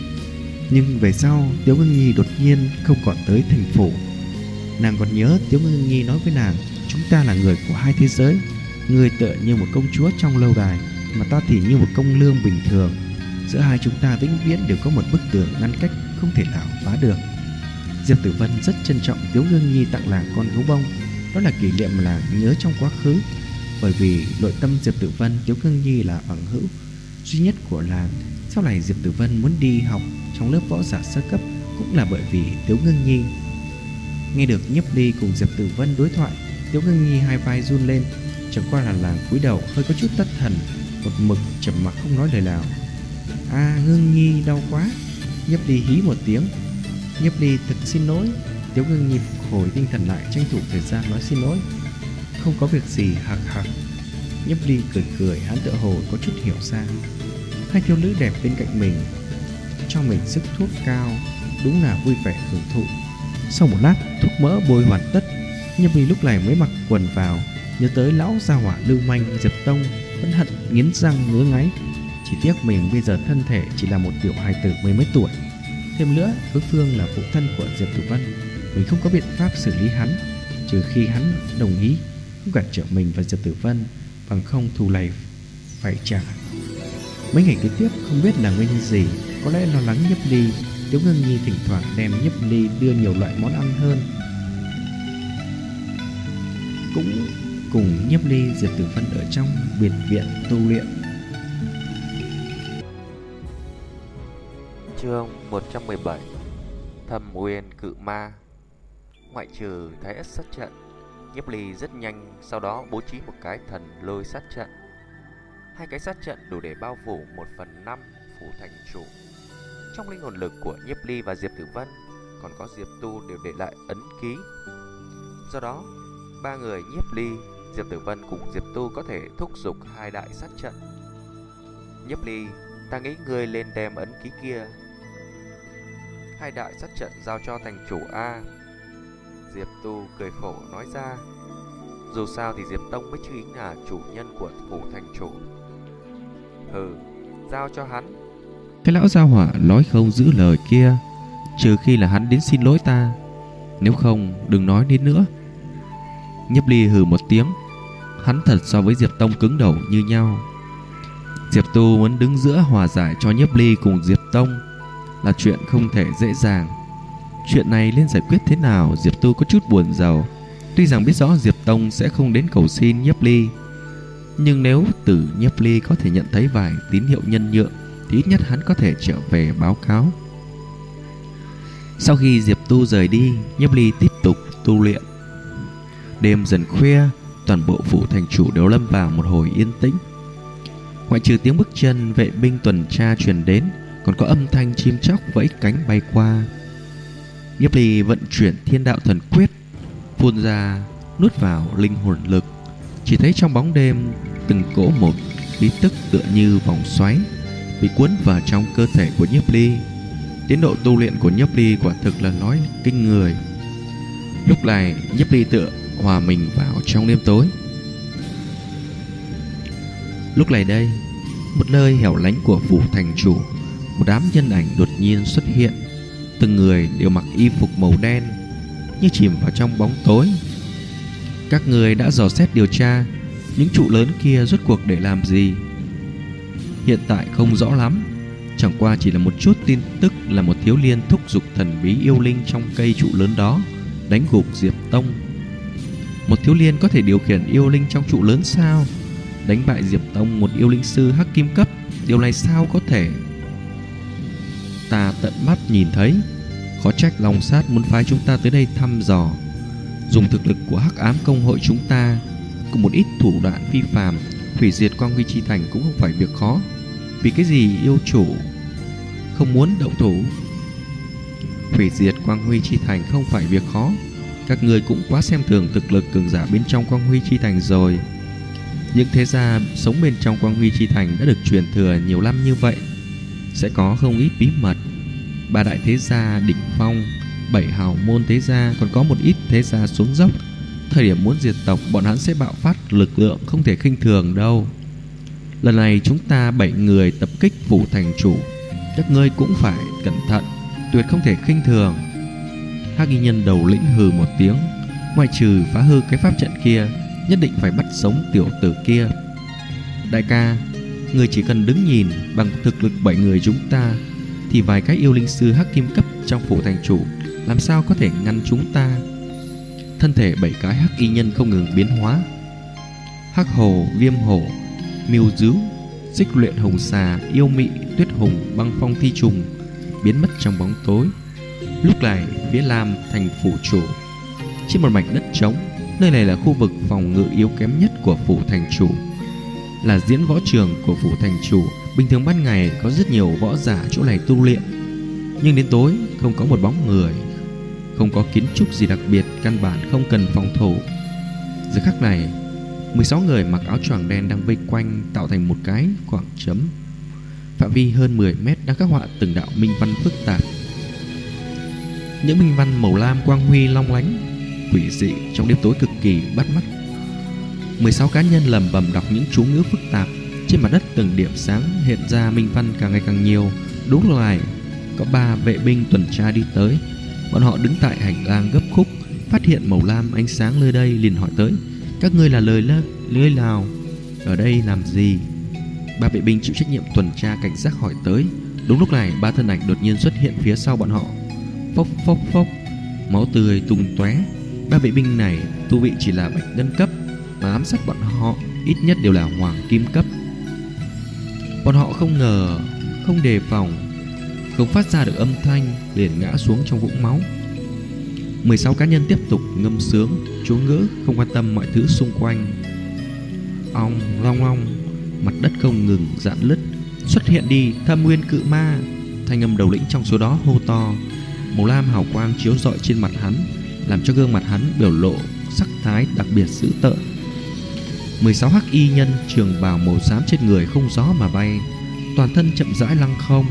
Nhưng về sau Tiếu Ngưng Nhi đột nhiên không còn tới thành phủ. Nàng còn nhớ Tiếu Ngưng Nhi nói với nàng, chúng ta là người của hai thế giới. Ngươi tựa như một công chúa trong lâu đài, mà ta thì như một công lương bình thường. Giữa hai chúng ta vĩnh viễn đều có một bức tường ngăn cách không thể nào phá được. Diệp Tử Vân rất trân trọng Tiếu Ngưng Nhi tặng làng con gấu bông. Đó là kỷ niệm mà làng nhớ trong quá khứ. Bởi vì nội tâm Diệp Tử Vân, Tiếu Ngưng Nhi là bằng hữu duy nhất của làng. Sau này Diệp Tử Vân muốn đi học trong lớp võ giả sơ cấp cũng là bởi vì Tiếu Ngưng Nhi. Nghe được Nhiếp Ly cùng Diệp Tử Vân đối thoại, Tiếu Ngưng Nhi hai vai run lên. Chẳng qua là làng cúi đầu hơi có chút thất thần, một mực trầm mặc không nói lời nào. Ngưng Nhi đau quá. Nhiếp Ly hí một tiếng. Nhiếp Ly thật xin lỗi. Tiếu Ngưng Nhi phục hồi tinh thần lại, tranh thủ thời gian nói xin lỗi. Không có việc gì, hạc hạc. Nhiếp Ly cười cười, hắn tựa hồ có chút hiểu ra. Hai thiếu nữ đẹp bên cạnh mình cho mình sức thuốc cao, đúng là vui vẻ hưởng thụ. Sau một lát thuốc mỡ bôi hoàn tất, Nhiếp Ly lúc này mới mặc quần vào. Nhớ tới lão gia hỏa lưu manh Diệp Tông, vẫn hận nghiến răng ngứa ngáy. Chỉ tiếc mình bây giờ thân thể chỉ là một tiểu hài tử mấy tuổi. Thêm nữa, đối phương là phụ thân của Diệp Tử Vân, mình không có biện pháp xử lý hắn, trừ khi hắn đồng ý không cản trở mình và Diệp Tử Vân, bằng không thù này phải trả. Mấy ngày kế tiếp không biết là nguyên nhân gì, có lẽ lo lắng Nhiếp Ly, Tiếu Ngưng Nhi thỉnh thoảng đem Nhiếp Ly đưa nhiều loại món ăn hơn. Cũng cùng Nhiếp Ly, Diệp Tử Vân ở trong biệt viện tu luyện. Chương 117 Thâm Uyên Cự Ma. Ngoại trừ Thái Ất sát trận, Nhiếp Ly rất nhanh sau đó bố trí một cái thần lôi sát trận. Hai cái sát trận đủ để bao phủ 1/5 phủ thành chủ. Trong linh hồn lực của Nhiếp Ly và Diệp Tử Vân, còn có Diệp Tu đều để lại ấn ký. Do đó, ba người Nhiếp Ly, Diệp Tử Vân cùng Diệp Tu có thể thúc giục hai đại sát trận. Nhiếp Ly, ta nghĩ ngươi lên đem ấn ký kia. Hai đại sát trận giao cho thành chủ A. Diệp Tu cười khổ nói ra. Dù sao thì Diệp Tông mới chính là chủ nhân của phủ thành chủ. Giao cho hắn. Cái lão gia hỏa nói không giữ lời kia, trừ khi là hắn đến xin lỗi ta, nếu không đừng nói đến nữa. Nhiếp Ly hừ một tiếng. Hắn thật so với Diệp Tông cứng đầu như nhau. Diệp Tu muốn đứng giữa hòa giải cho Nhiếp Ly cùng Diệp Tông là chuyện không thể dễ dàng. Chuyện này nên giải quyết thế nào, Diệp Tu có chút buồn rầu. Tuy rằng biết rõ Diệp Tông sẽ không đến cầu xin Nhiếp Ly, nhưng nếu từ Nhiếp Ly có thể nhận thấy vài tín hiệu nhân nhượng thì ít nhất hắn có thể trở về báo cáo. Sau khi Diệp Tu rời đi, Nhiếp Ly tiếp tục tu luyện. Đêm dần khuya, toàn bộ phủ thành chủ đều lâm vào một hồi yên tĩnh. Ngoại trừ tiếng bước chân vệ binh tuần tra truyền đến, còn có âm thanh chim chóc vẫy cánh bay qua. Nhiếp Ly vận chuyển Thiên Đạo Thần Quyết, phun ra nuốt vào linh hồn lực. Chỉ thấy trong bóng đêm, từng cỗ một khí tức tựa như vòng xoáy bị cuốn vào trong cơ thể của Nhiếp Ly. Tiến độ tu luyện của Nhiếp Ly quả thực là nói kinh người. Lúc này Nhiếp Ly tựa hòa mình vào trong đêm tối. Lúc này đây, một nơi hẻo lánh của phủ thành chủ, một đám nhân ảnh đột nhiên xuất hiện. Từng người đều mặc y phục màu đen, như chìm vào trong bóng tối. Các người đã dò xét điều tra những trụ lớn kia rốt cuộc để làm gì? Hiện tại không rõ lắm. Chẳng qua chỉ là một chút tin tức là một thiếu liên thúc giục thần bí yêu linh trong cây trụ lớn đó đánh gục Diệp Tông. Một thiếu liên có thể điều khiển yêu linh trong trụ lớn sao? Đánh bại Diệp Tông một yêu linh sư hắc kim cấp, điều này sao có thể? Ta tận mắt nhìn thấy, khó trách Long Sát muốn phái chúng ta tới đây thăm dò. Dùng thực lực của Hắc Ám Công hội chúng ta cùng một ít thủ đoạn phi phàm, hủy diệt Quang Huy Chi Thành cũng không phải việc khó. Vì cái gì yêu chủ không muốn động thủ? Hủy diệt Quang Huy Chi Thành không phải việc khó. Các người cũng quá xem thường thực lực cường giả bên trong Quang Huy Chi Thành rồi. Những thế gia sống bên trong Quang Huy Chi Thành đã được truyền thừa nhiều năm như vậy, sẽ có không ít bí mật. 3 đại thế gia đỉnh phong, 7 hào môn thế gia, còn có một ít thế gia xuống dốc. Thời điểm muốn diệt tộc, bọn hắn sẽ bạo phát lực lượng không thể khinh thường đâu. Lần này chúng ta 7 người tập kích phủ thành chủ, các ngươi cũng phải cẩn thận, tuyệt không thể khinh thường. Hắc y nhân đầu lĩnh hừ một tiếng, ngoại trừ phá hư cái pháp trận kia, nhất định phải bắt sống tiểu tử kia. Đại ca, người chỉ cần đứng nhìn, bằng thực lực 7 người chúng ta thì vài cái yêu linh sư hắc kim cấp trong phủ thành chủ làm sao có thể ngăn chúng ta? Thân thể 7 cái hắc y nhân không ngừng biến hóa. Hắc hổ, viêm hổ, miêu dứu, xích luyện hồng xà, yêu mị, tuyết hùng, băng phong thi trùng biến mất trong bóng tối. Lúc này phía nam thành phủ chủ, trên một mảnh đất trống, nơi này là khu vực phòng ngự yếu kém nhất của phủ thành chủ, là diễn võ trường của phủ thành chủ. Bình thường ban ngày có rất nhiều võ giả chỗ này tu luyện, nhưng đến tối không có một bóng người, không có kiến trúc gì đặc biệt, căn bản không cần phòng thủ. Giờ khắc này, 16 người mặc áo choàng đen đang vây quanh, tạo thành một cái khoảng chấm phạm vi hơn 10 mét, đang khắc họa từng đạo minh văn phức tạp. Những minh văn màu lam quang huy long lánh, quỷ dị trong đêm tối cực kỳ bắt mắt. 16 cá nhân lẩm bẩm đọc những chú ngữ phức tạp. Trên mặt đất từng điểm sáng hiện ra minh văn càng ngày càng nhiều. Đúng lúc này, có 3 vệ binh tuần tra đi tới. Bọn họ đứng tại hành lang gấp khúc, phát hiện màu lam ánh sáng nơi đây liền hỏi tới: các ngươi là lưới nào? Ở đây làm gì? 3 vệ binh chịu trách nhiệm tuần tra cảnh giác hỏi tới. Đúng lúc này, 3 thân ảnh đột nhiên xuất hiện phía sau bọn họ. Phốc phốc phốc, máu tươi tung tóe. 3 vệ binh này tu vị chỉ là bạch ngân cấp, mà ám sát bọn họ ít nhất đều là hoàng kim cấp. Bọn họ không ngờ, không đề phòng, không phát ra được âm thanh, liền ngã xuống trong vũng máu. 16 cá nhân tiếp tục ngâm sướng chú ngữ, không quan tâm mọi thứ xung quanh. Ong long ong, mặt đất không ngừng rạn nứt. Xuất hiện đi, Thâm Nguyên Cự Ma! Thanh âm đầu lĩnh trong số đó hô to. Màu lam hào quang chiếu rọi trên mặt hắn, làm cho gương mặt hắn biểu lộ sắc thái đặc biệt dữ tợn. 16 hắc y nhân trường bào màu xám trên người không gió mà bay, toàn thân chậm rãi lăng không.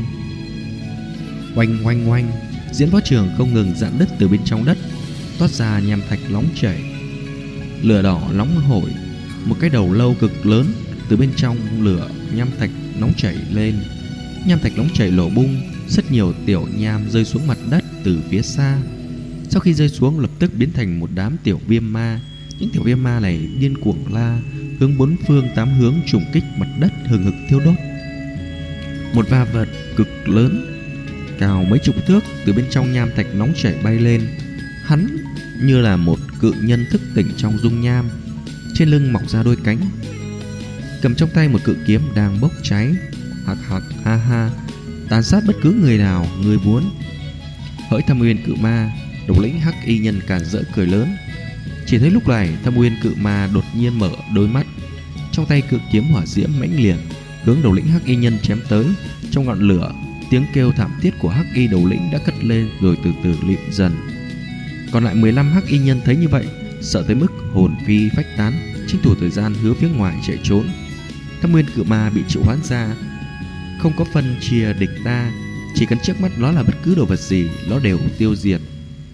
Oanh oanh oanh, diễn võ trường không ngừng rạn nứt, từ bên trong đất toát ra nham thạch nóng chảy, lửa đỏ nóng hổi. Một cái đầu lâu cực lớn từ bên trong lửa nham thạch nóng chảy lên. Nham thạch nóng chảy nổ bung, rất nhiều tiểu nham rơi xuống mặt đất từ phía xa. Sau khi rơi xuống, lập tức biến thành một đám tiểu viêm ma. Những tiểu viêm ma này điên cuồng la, hướng 4 phương 8 hướng trùng kích mặt đất hừng hực thiêu đốt. Một va vật cực lớn cao mấy chục thước từ bên trong nham thạch nóng chảy bay lên. Hắn như là một cự nhân thức tỉnh trong dung nham, trên lưng mọc ra đôi cánh, cầm trong tay một cự kiếm đang bốc cháy. Hạc hạc ha ha, tàn sát bất cứ người nào người muốn. Hỡi Thâm Nguyên Cự Ma! Đầu lĩnh hắc y nhân càn rỡ cười lớn. Chỉ thấy lúc này Thâm Nguyên Cự Ma đột nhiên mở đôi mắt, trong tay cự kiếm hỏa diễm mãnh liệt hướng đầu lĩnh hắc y nhân chém tới. Trong ngọn lửa, tiếng kêu thảm thiết của hắc y đầu lĩnh đã cất lên rồi từ từ lịm dần. Còn lại 15 hắc y nhân thấy như vậy, sợ tới mức hồn phi phách tán, tranh thủ thời gian hướng phía ngoài chạy trốn. Thâm Nguyên Cự Ma bị triệu hoán ra, không có phân chia địch ta, chỉ cần trước mắt nó là bất cứ đồ vật gì, nó đều tiêu diệt.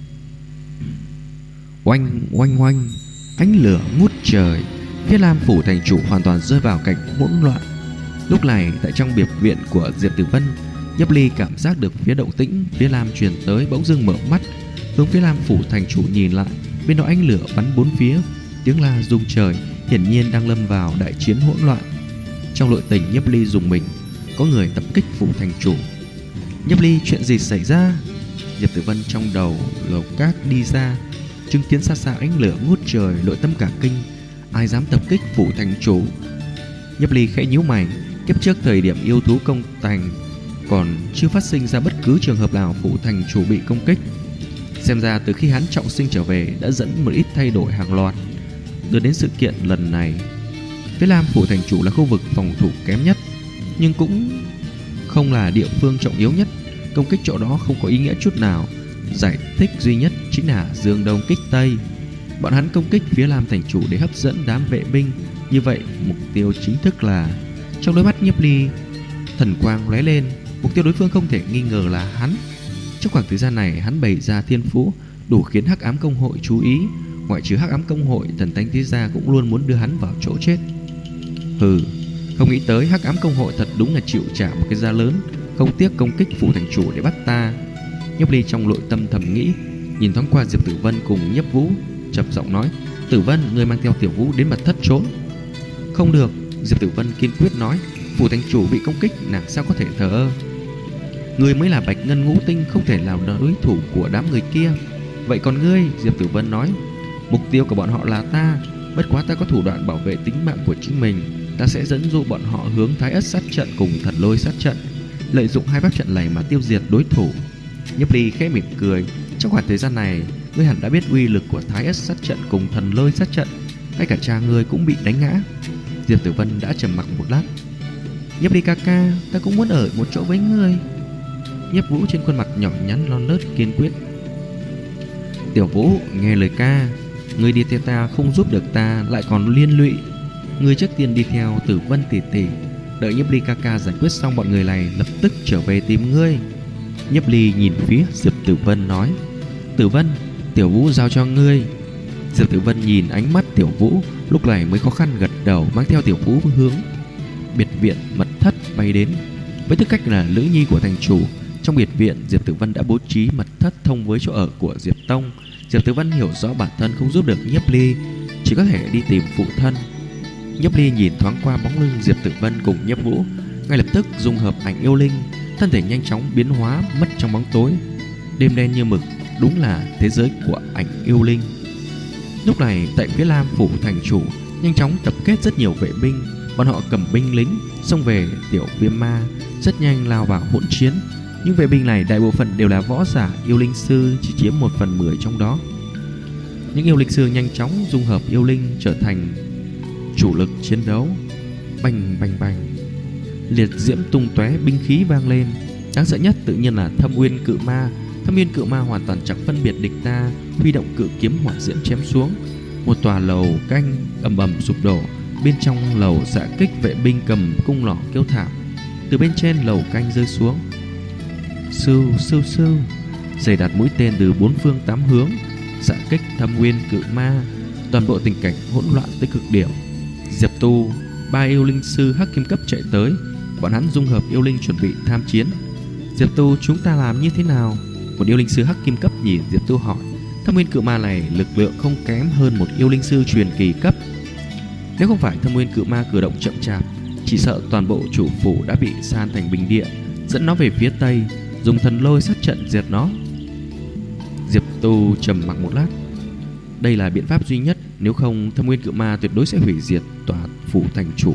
Oanh oanh oanh, ánh lửa ngút trời. Phía Nam phủ thành chủ hoàn toàn rơi vào cảnh hỗn loạn. Lúc này tại trong biệt viện của Diệp Tử Vân, Nhấp Ly cảm giác được phía động tĩnh phía Nam truyền tới, bỗng dưng mở mắt hướng phía Nam phủ thành chủ nhìn lại. Bên đó ánh lửa bắn bốn phía, tiếng la rung trời, hiển nhiên đang lâm vào đại chiến hỗn loạn. Trong nội tình Nhấp Ly dùng mình, có người tập kích phủ thành chủ. Nhấp Ly, chuyện gì xảy ra? Diệp Tử Vân trong đầu lầu cát đi ra, chứng kiến xa xa ánh lửa ngút trời, nội tâm cả kinh. Ai dám tập kích phủ thành chủ? Nhiếp Ly khẽ nhíu mày. Kiếp trước thời điểm yêu thú công thành còn chưa phát sinh ra bất cứ trường hợp nào phủ thành chủ bị công kích. Xem ra từ khi hắn trọng sinh trở về đã dẫn một ít thay đổi hàng loạt, đưa đến sự kiện lần này. Phía Lam phủ thành chủ là khu vực phòng thủ kém nhất, nhưng cũng không là địa phương trọng yếu nhất. Công kích chỗ đó không có ý nghĩa chút nào. Giải thích duy nhất chính là dương đông kích tây. Bọn hắn công kích phía Lam thành chủ để hấp dẫn đám vệ binh. Như vậy mục tiêu chính thức là... Trong đôi mắt Nhiếp Ly thần quang lóe lên. Mục tiêu đối phương không thể nghi ngờ là hắn. Trong khoảng thời gian này hắn bày ra thiên phú đủ khiến Hắc Ám Công hội chú ý. Ngoại trừ Hắc Ám Công hội, Thần Thánh Thế Gia cũng luôn muốn đưa hắn vào chỗ chết. Hừ, không nghĩ tới Hắc Ám Công hội thật đúng là chịu trả một cái giá lớn, không tiếc công kích phủ thành chủ để bắt ta. Nhiếp Ly trong nội tâm thầm nghĩ, nhìn thoáng qua Diệp Tử Vân cùng Nhiếp Vũ, trầm giọng nói: Tử Vân, ngươi mang theo Tiểu Vũ đến mật thất trốn. Không được, Diệp Tử Vân kiên quyết nói. Phủ thành chủ bị công kích, nàng sao có thể thờ ơ? Ngươi mới là Bạch Ngân Ngũ Tinh, không thể làm đối thủ của đám người kia. Vậy còn ngươi? Diệp Tử Vân nói. Mục tiêu của bọn họ là ta, bất quá ta có thủ đoạn bảo vệ tính mạng của chính mình. Ta sẽ dẫn dụ bọn họ hướng Thái Ất sát trận cùng Thần Lôi sát trận, lợi dụng hai pháp trận này mà tiêu diệt đối thủ. Nhiếp Ly khẽ mỉm cười. Trong khoảng thời gian này, ngươi hẳn đã biết uy lực của Thái Ất sát trận cùng Thần Lôi sát trận. Ngay cả cha ngươi cũng bị đánh ngã. Diệp Tử Vân đã trầm mặc một lát. Nhiếp Ly ca ca, ta cũng muốn ở một chỗ với ngươi. Nhiếp Vũ trên khuôn mặt nhỏ nhắn non nớt kiên quyết. Tiểu Vũ, nghe lời ca, ngươi đi theo ta không giúp được ta, lại còn liên lụy. Ngươi trước tiên đi theo Tử Vân tỷ tỷ, đợi Nhiếp Ly ca ca giải quyết xong bọn người này lập tức trở về tìm ngươi. Nhiếp Ly nhìn phía Diệp Tử Vân nói: Tử Vân, Tiểu Vũ giao cho ngươi. Diệp Tử Vân nhìn ánh mắt Tiểu Vũ, lúc này mới khó khăn gật đầu, mang theo Tiểu Vũ hướng biệt viện mật thất bay đến. Với tư cách là nữ nhi của thành chủ, trong biệt viện Diệp Tử Vân đã bố trí mật thất thông với chỗ ở của Diệp Tông. Diệp Tử Vân hiểu rõ bản thân không giúp được Nhiếp Ly, chỉ có thể đi tìm phụ thân. Nhiếp Ly nhìn thoáng qua bóng lưng Diệp Tử Vân cùng Nhiếp Vũ, ngay lập tức dung hợp ảnh yêu linh, thân thể nhanh chóng biến hóa mất trong bóng tối. Đêm đen như mực, đúng là thế giới của ảnh yêu linh. Lúc này tại phía Lam phủ thành chủ nhanh chóng tập kết rất nhiều vệ binh. Bọn họ cầm binh lính xông về tiểu viêm ma, rất nhanh lao vào hỗn chiến. Những vệ binh này đại bộ phận đều là võ giả, yêu linh sư chỉ chiếm 1/10 trong đó. Những yêu linh sư nhanh chóng dung hợp yêu linh trở thành chủ lực chiến đấu. Bành bành bành, liệt diễm tung tóe, binh khí vang lên. Đáng sợ nhất tự nhiên là Thâm Uyên Cự Ma. Thâm Uyên Cự Ma hoàn toàn chẳng phân biệt địch ta, huy động cự kiếm hỏa diễm chém xuống. Một tòa lầu canh ầm ầm sụp đổ. Bên trong lầu xạ kích, vệ binh cầm cung nỏ kêu thảm. Từ bên trên lầu canh rơi xuống, sưu sưu sưu, dày đặt mũi tên từ bốn phương tám hướng xạ kích Thâm Uyên Cự Ma. Toàn bộ tình cảnh hỗn loạn tới cực điểm. Diệp Tu, 3 yêu linh sư hắc kim cấp chạy tới. Bọn hắn dung hợp yêu linh chuẩn bị tham chiến. Diệp Tu, chúng ta làm như thế nào? Một yêu linh sư hắc kim cấp nhìn Diệp Tu hỏi. Thâm Uyên Cự Ma này lực lượng không kém hơn một yêu linh sư truyền kỳ cấp. Nếu không phải Thâm Uyên Cự Ma cử động chậm chạp, chỉ sợ toàn bộ chủ phủ đã bị san thành bình địa. Dẫn nó về phía tây, dùng Thần Lôi sát trận diệt nó. Diệp Tu trầm mặc một lát. Đây là biện pháp duy nhất, nếu không Thâm Uyên Cự Ma tuyệt đối sẽ hủy diệt tòa phủ thành chủ.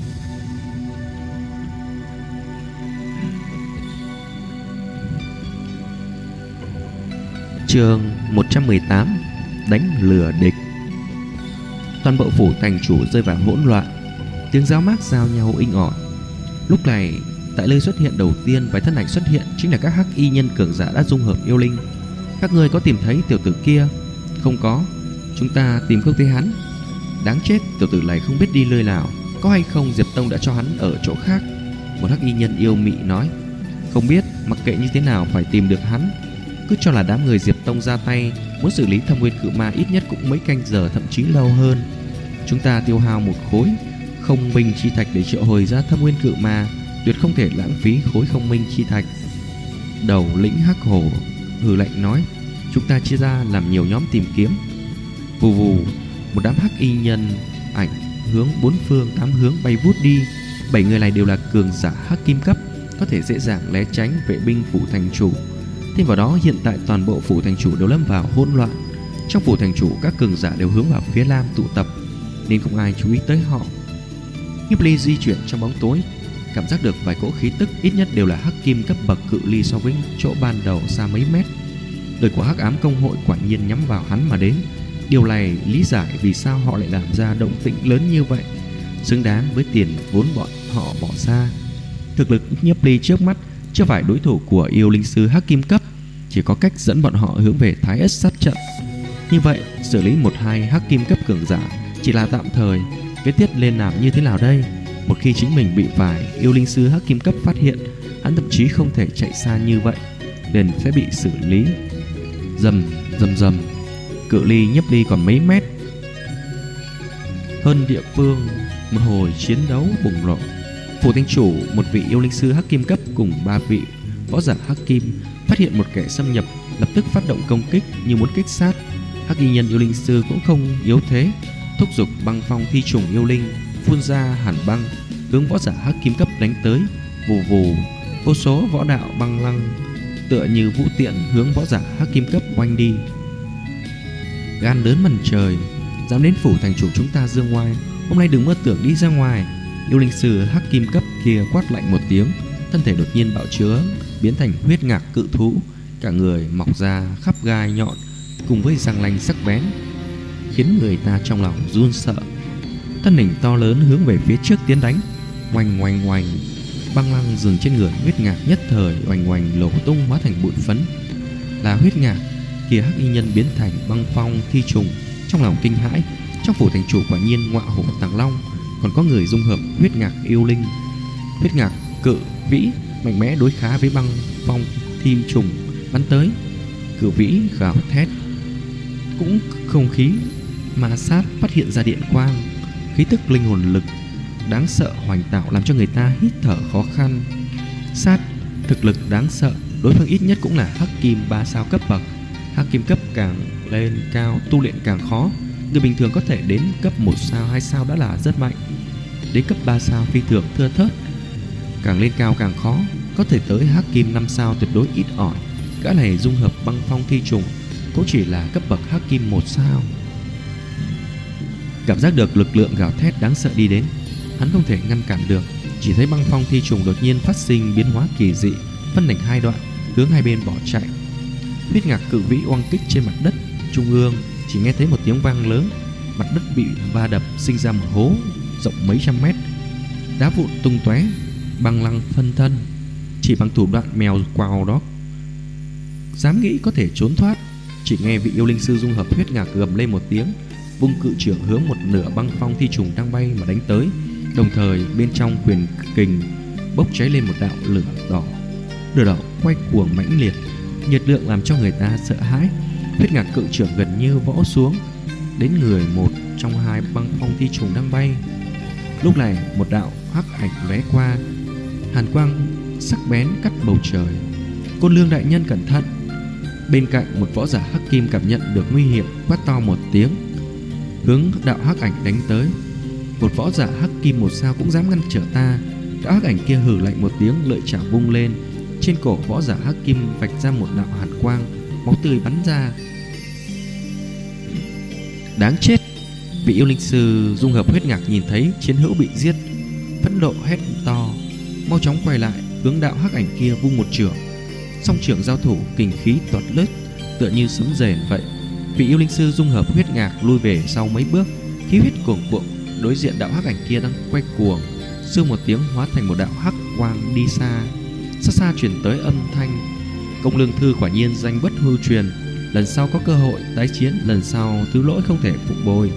Chương 118: Đánh lừa địch. Toàn bộ phủ thành chủ rơi vào hỗn loạn, tiếng giáo mác giao nhau inh ỏi. Lúc này, tại nơi xuất hiện đầu tiên, vài thân ảnh xuất hiện chính là các hắc y nhân cường giả đã dung hợp yêu linh. Các ngươi có tìm thấy tiểu tử kia? Không có, chúng ta tìm không thấy hắn. Đáng chết, tiểu tử này không biết đi nơi nào. Có hay không Diệp Tông đã cho hắn ở chỗ khác? Một hắc y nhân yêu mị nói. Không biết, mặc kệ như thế nào phải tìm được hắn. Cứ cho là đám người Diệp Tông ra tay, muốn xử lý Thâm Uyên Cự Ma ít nhất cũng mấy canh giờ, thậm chí lâu hơn. Chúng ta tiêu hao một khối không minh chi thạch để triệu hồi ra Thâm Uyên Cự Ma, tuyệt không thể lãng phí khối không minh chi thạch. Đầu lĩnh hắc hổ hừ lạnh nói. Chúng ta chia ra làm nhiều nhóm tìm kiếm. Vù vù, một đám hắc y nhân ảnh hướng bốn phương tám hướng bay vút đi. 7 người này đều là cường giả hắc kim cấp, có thể dễ dàng né tránh vệ binh phủ thành chủ. Thêm vào đó, hiện tại toàn bộ phủ thành chủ đều lâm vào hỗn loạn. Trong phủ thành chủ, các cường giả đều hướng vào phía nam tụ tập, nên không ai chú ý tới họ. Nhiếp Ly di chuyển trong bóng tối, cảm giác được vài cỗ khí tức ít nhất đều là hắc kim cấp bậc, cự ly so với chỗ ban đầu xa mấy mét. Lời của Hắc Ám Công hội quả nhiên nhắm vào hắn mà đến. Điều này lý giải vì sao họ lại làm ra động tĩnh lớn như vậy, xứng đáng với tiền vốn bọn họ bỏ ra. Thực lực Nhiếp Ly trước mắt chưa phải đối thủ của yêu linh sư hắc kim cấp, chỉ có cách dẫn bọn họ hướng về Thái Ất sát trận. Như vậy, xử lý 1-2 hắc kim cấp cường giả chỉ là tạm thời, kế tiếp lên làm như thế nào đây? Một khi chính mình bị vài yêu linh sư hắc kim cấp phát hiện, hắn thậm chí không thể chạy xa như vậy, liền sẽ bị xử lý. Rầm rầm rầm, cự ly Nhiếp Ly còn mấy mét hơn địa phương, một hồi chiến đấu bùng nổ. Phủ thành chủ, một vị yêu linh sư hắc kim cấp cùng 3 vị võ giả hắc kim phát hiện một kẻ xâm nhập, lập tức phát động công kích như muốn kích sát. Hắc y nhân yêu linh sư cũng không yếu thế, thúc giục băng phong thi trùng yêu linh phun ra hàn băng, hướng võ giả hắc kim cấp đánh tới. Vù vù, vô số võ đạo băng lăng tựa như vũ tiện hướng võ giả hắc kim cấp oanh đi. Gan lớn mần trời, dám đến phủ thành chủ chúng ta dương ngoai, hôm nay đừng mơ tưởng đi ra ngoài. Yêu linh sư hắc kim cấp kia quát lạnh một tiếng, thân thể đột nhiên bạo chứa, biến thành huyết ngạc cự thú, cả người mọc ra khắp gai nhọn cùng với răng nanh sắc bén, khiến người ta trong lòng run sợ. Thân hình to lớn hướng về phía trước tiến đánh, oanh oanh oanh, băng lăng dừng trên người huyết ngạc nhất thời oanh oanh nổ tung hóa thành bụi phấn. Là huyết ngạc kia, hắc y nhân biến thành băng phong thi trùng, trong lòng kinh hãi. Trong phủ thành chủ quả nhiên ngọa hổ tàng long, còn có người dung hợp huyết ngạc yêu linh. Huyết ngạc cự vĩ mạnh mẽ đối khá với băng phong thi trùng bắn tới. Cự vĩ gào thét, cũng không khí ma sát phát hiện ra điện quang, khí tức linh hồn lực đáng sợ hoành tạo làm cho người ta hít thở khó khăn. Sát thực lực đáng sợ, đối phương ít nhất cũng là hắc kim 3 sao cấp bậc. Hắc kim cấp càng lên cao tu luyện càng khó, người bình thường có thể đến cấp 1 sao 2 sao đã là rất mạnh, đến cấp 3 sao phi thường thưa thớt, càng lên cao càng khó, có thể tới hắc kim 5 sao tuyệt đối ít ỏi. Gã này dung hợp băng phong thi trùng cũng chỉ là cấp bậc hắc kim 1 sao. Cảm giác được lực lượng gào thét đáng sợ đi đến, hắn không thể ngăn cản được, chỉ thấy băng phong thi trùng đột nhiên phát sinh biến hóa kỳ dị, phân thành 2 đoạn, hướng hai bên bỏ chạy. Huyết ngạc cự vĩ oanh kích trên mặt đất trung ương, chỉ nghe thấy một tiếng vang lớn, mặt đất bị va đập sinh ra một hố rộng mấy trăm mét, đá vụn tung tóe, băng lăng phân thân. Chỉ bằng thủ đoạn mèo quào đó dám nghĩ có thể trốn thoát. Chỉ nghe vị yêu linh sư dung hợp huyết ngạc gầm lên một tiếng, vung cự trưởng hướng một nửa băng phong thi trùng đang bay mà đánh tới. Đồng thời bên trong quyền kình bốc cháy lên một đạo lửa đỏ. Lửa đỏ quay cuồng mãnh liệt, nhiệt lượng làm cho người ta sợ hãi. Huyết ngạc cự trưởng gần như vỗ xuống đến người một trong 2 băng phong thi trùng đang bay. Lúc này một đạo hắc ảnh lóe qua, hàn quang sắc bén cắt bầu trời. Côn Lương đại nhân cẩn thận! Bên cạnh một võ giả hắc kim cảm nhận được nguy hiểm, quát to một tiếng, hướng đạo hắc ảnh đánh tới. Một võ giả hắc kim 1 sao cũng dám ngăn trở ta? Đạo hắc ảnh kia hừ lạnh một tiếng, lợi chảo vung lên, trên cổ võ giả hắc kim vạch ra một đạo hàn quang, máu tươi bắn ra. Đáng chết! Vị yêu linh sư dung hợp huyết ngạc nhìn thấy chiến hữu bị giết, phẫn nộ hét to, mau chóng quay lại, hướng đạo hắc ảnh kia vung một chưởng. Song chưởng giao thủ, kình khí toát lết, tựa như sấm rền vậy. Vị yêu linh sư dung hợp huyết ngạc lui về sau mấy bước, khí huyết cuồng cuộn. Đối diện đạo hắc ảnh kia đang quay cuồng, sương một tiếng hóa thành một đạo hắc quang đi xa. Xa xa truyền tới âm thanh, Công Lương Thư quả nhiên danh bất hư truyền, lần sau có cơ hội tái chiến, lần sau thứ lỗi không thể phục bồi.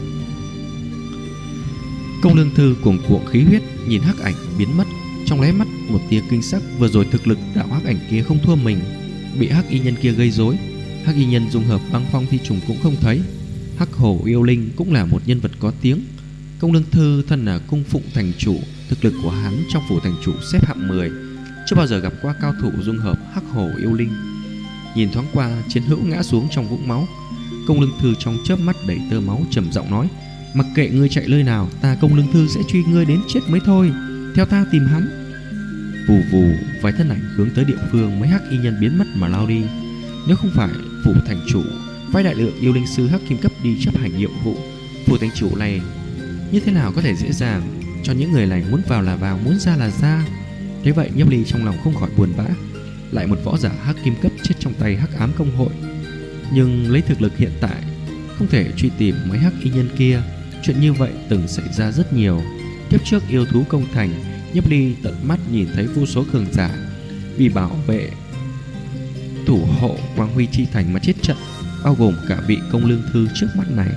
Công Lương Thư cuồng cuộn khí huyết, nhìn hắc ảnh biến mất, trong lóe mắt một tia kinh sắc. Vừa rồi thực lực đạo hắc ảnh kia không thua mình, bị hắc y nhân kia gây rối. Hắc y nhân dung hợp băng phong thi trùng cũng không thấy. Hắc hổ yêu linh cũng là một nhân vật có tiếng. Công Lương Thư thân là cung phụng thành chủ, thực lực của hắn trong phủ thành chủ xếp hạng 10, chưa bao giờ gặp qua cao thủ dung hợp hắc hổ yêu linh. Nhìn thoáng qua chiến hữu ngã xuống trong vũng máu, Công Lương Thư trong chớp mắt đầy tơ máu trầm giọng nói: mặc kệ ngươi chạy nơi nào, ta Công Lương Thư sẽ truy ngươi đến chết mới thôi. Theo ta tìm hắn. Vù vù, vài thân ảnh hướng tới địa phương mấy hắc y nhân biến mất mà lao đi. Nếu không phải phủ thành chủ phái đại lượng yêu linh sư hắc kim cấp đi chấp hành nhiệm vụ. Phủ thành chủ này như thế nào có thể dễ dàng cho những người này muốn vào là vào, muốn ra là ra. Thế vậy Nhiếp Ly trong lòng không khỏi buồn bã. Lại một võ giả hắc kim cấp chết trong tay hắc ám công hội. Nhưng lấy thực lực hiện tại không thể truy tìm mấy hắc y nhân kia. Chuyện như vậy từng xảy ra rất nhiều. Tiếp trước yêu thú công thành, Nhiếp Ly tận mắt nhìn thấy vô số cường giả vì bảo vệ thủ hộ Quang Huy chi thành mà chết trận, bao gồm cả vị công lương thư trước mắt này.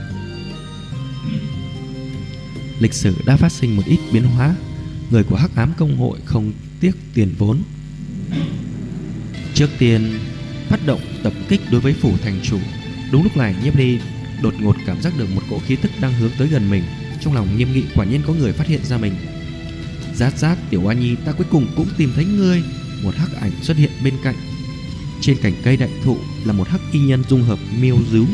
Lịch sử đã phát sinh một ít biến hóa. Người của hắc ám công hội không tiếc tiền vốn. Trước tiên phát động tập kích đối với phủ thành chủ. Đúng lúc này Nhiếp Ly đột ngột cảm giác được một cỗ khí tức đang hướng tới gần mình. Trong lòng nghiêm nghị, quả nhiên có người phát hiện ra mình. Rát rát, Tiểu Oa Nhi, ta cuối cùng cũng tìm thấy ngươi. Một hắc ảnh xuất hiện bên cạnh. Trên cành cây đại thụ là một hắc y nhân dung hợp miêu dứu.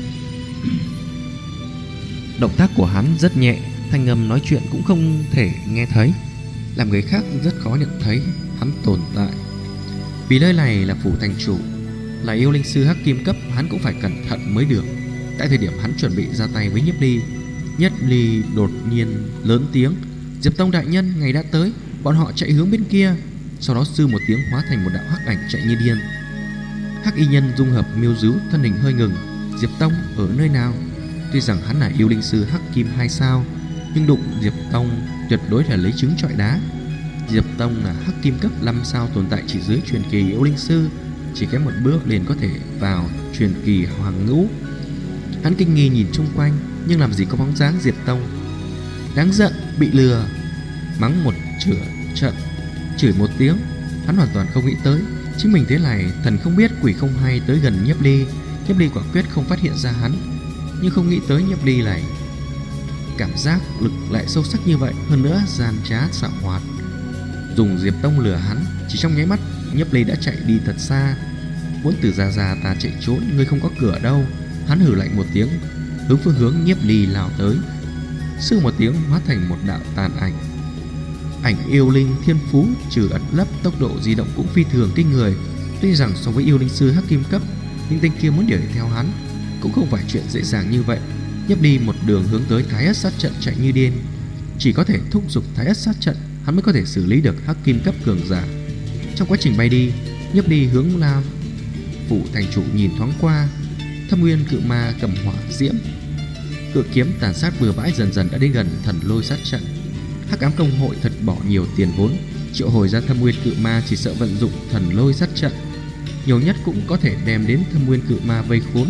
Động tác của hắn rất nhẹ, thanh âm nói chuyện cũng không thể nghe thấy, làm người khác rất khó nhận thấy hắn tồn tại. Vì nơi này là phủ thành chủ, là yêu linh sư hắc kim cấp, hắn cũng phải cẩn thận mới được. Tại thời điểm hắn chuẩn bị ra tay với Nhiếp Ly đột nhiên lớn tiếng: Diệp Tông đại nhân, ngày đã tới. Bọn họ chạy hướng bên kia. Sau đó sư một tiếng hóa thành một đạo hắc ảnh chạy như điên. Hắc y nhân dung hợp miêu dứu, thân hình hơi ngừng. Diệp Tông ở nơi nào? Tuy rằng hắn là yêu linh sư hắc kim 2 sao, nhưng đụng Diệp Tông tuyệt đối là lấy trứng trọi đá. Diệp Tông là hắc kim cấp 5 sao tồn tại chỉ dưới truyền kỳ yêu linh sư, chỉ kém một bước liền có thể vào truyền kỳ hoàng ngũ. Hắn kinh nghi nhìn chung quanh, nhưng làm gì có bóng dáng Diệp Tông. Đáng giận, bị lừa. Mắng một trận, chửi một tiếng. Hắn hoàn toàn không nghĩ tới chính mình thế này thần không biết quỷ không hay tới gần Nhiếp Ly. Nhiếp Ly quả quyết không phát hiện ra hắn, nhưng không nghĩ tới Nhiếp Ly này cảm giác lực lại sâu sắc như vậy, hơn nữa gian trá xảo hoạt, dùng Diệp Tông lừa hắn. Chỉ trong nháy mắt, Nhiếp Ly đã chạy đi thật xa. Muốn từ ra ta chạy trốn, ngươi không có cửa đâu. Hắn hừ lạnh một tiếng, hướng phương hướng Nhiếp Ly lao tới. Sư một tiếng hóa thành một đạo tàn ảnh. Ảnh yêu linh thiên phú trừ ẩn lấp, tốc độ di động cũng phi thường kinh người. Tuy rằng so với yêu linh sư hắc kim cấp, nhưng tên kia muốn đuổi theo hắn cũng không phải chuyện dễ dàng như vậy. Nhiếp Ly một đường hướng tới Thái Ất sát trận chạy như điên. Chỉ có thể thúc giục Thái Ất sát trận, hắn mới có thể xử lý được hắc kim cấp cường giả. Trong quá trình bay đi, Nhiếp Ly hướng Lam phủ thành chủ nhìn thoáng qua. Thâm Nguyên cự ma cầm hỏa diễm, cự kiếm tàn sát bừa bãi dần dần đã đến gần thần lôi sát trận. Hắc ám công hội thật bỏ nhiều tiền vốn, triệu hồi ra Thâm Nguyên cự ma chỉ sợ vận dụng thần lôi sát trận, nhiều nhất cũng có thể đem đến Thâm Nguyên cự ma vây khốn.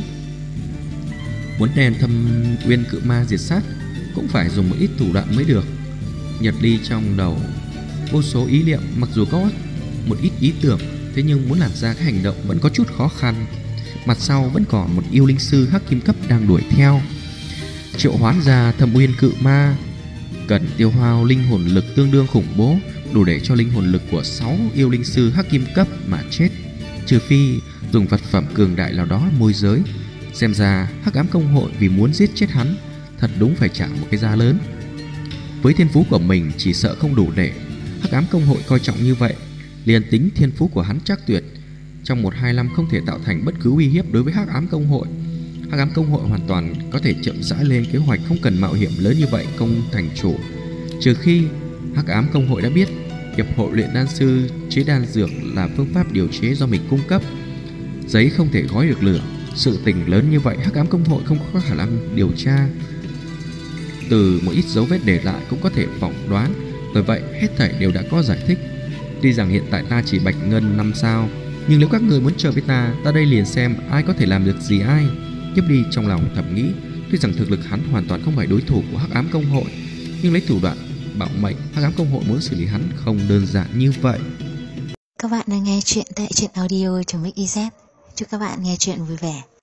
Muốn đem Thâm Nguyên cự ma diệt sát cũng phải dùng một ít thủ đoạn mới được. Nhật Ly trong đầu vô số ý niệm, mặc dù có một ít ý tưởng, thế nhưng muốn làm ra cái hành động vẫn có chút khó khăn. Mặt sau vẫn còn một yêu linh sư hắc kim cấp đang đuổi theo. Triệu hoán ra Thâm Nguyên cự ma cần tiêu hao linh hồn lực tương đương khủng bố, đủ để cho linh hồn lực của 6 yêu linh sư hắc kim cấp mà chết, trừ phi dùng vật phẩm cường đại nào đó môi giới. Xem ra hắc ám công hội vì muốn giết chết hắn thật đúng phải trả một cái giá lớn. Với thiên phú của mình chỉ sợ không đủ để hắc ám công hội coi trọng như vậy. Liền tính thiên phú của hắn chắc tuyệt, trong 1-2 năm không thể tạo thành bất cứ uy hiếp đối với hắc ám công hội. Hắc ám công hội hoàn toàn có thể chậm rãi lên kế hoạch, không cần mạo hiểm lớn như vậy công thành chủ. Trừ khi hắc ám công hội đã biết hiệp hội luyện đan sư chế đan dược là phương pháp điều chế do mình cung cấp. Giấy không thể gói được lửa. Sự tình lớn như vậy hắc ám công hội không có khả năng điều tra. Từ một ít dấu vết để lại cũng có thể phỏng đoán. Bởi vậy hết thảy đều đã có giải thích. Tuy rằng hiện tại ta chỉ bạch ngân 5 sao, nhưng nếu các người muốn chờ với ta đây liền xem ai có thể làm được gì ai. Nhiếp Ly trong lòng thầm nghĩ, tuy rằng thực lực hắn hoàn toàn không phải đối thủ của hắc ám công hội, nhưng lấy thủ đoạn bảo mệnh, hắc ám công hội muốn xử lý hắn không đơn giản như vậy. Các bạn đang nghe chuyện tại truyện audio.mix.iz. Chúc các bạn nghe chuyện vui vẻ.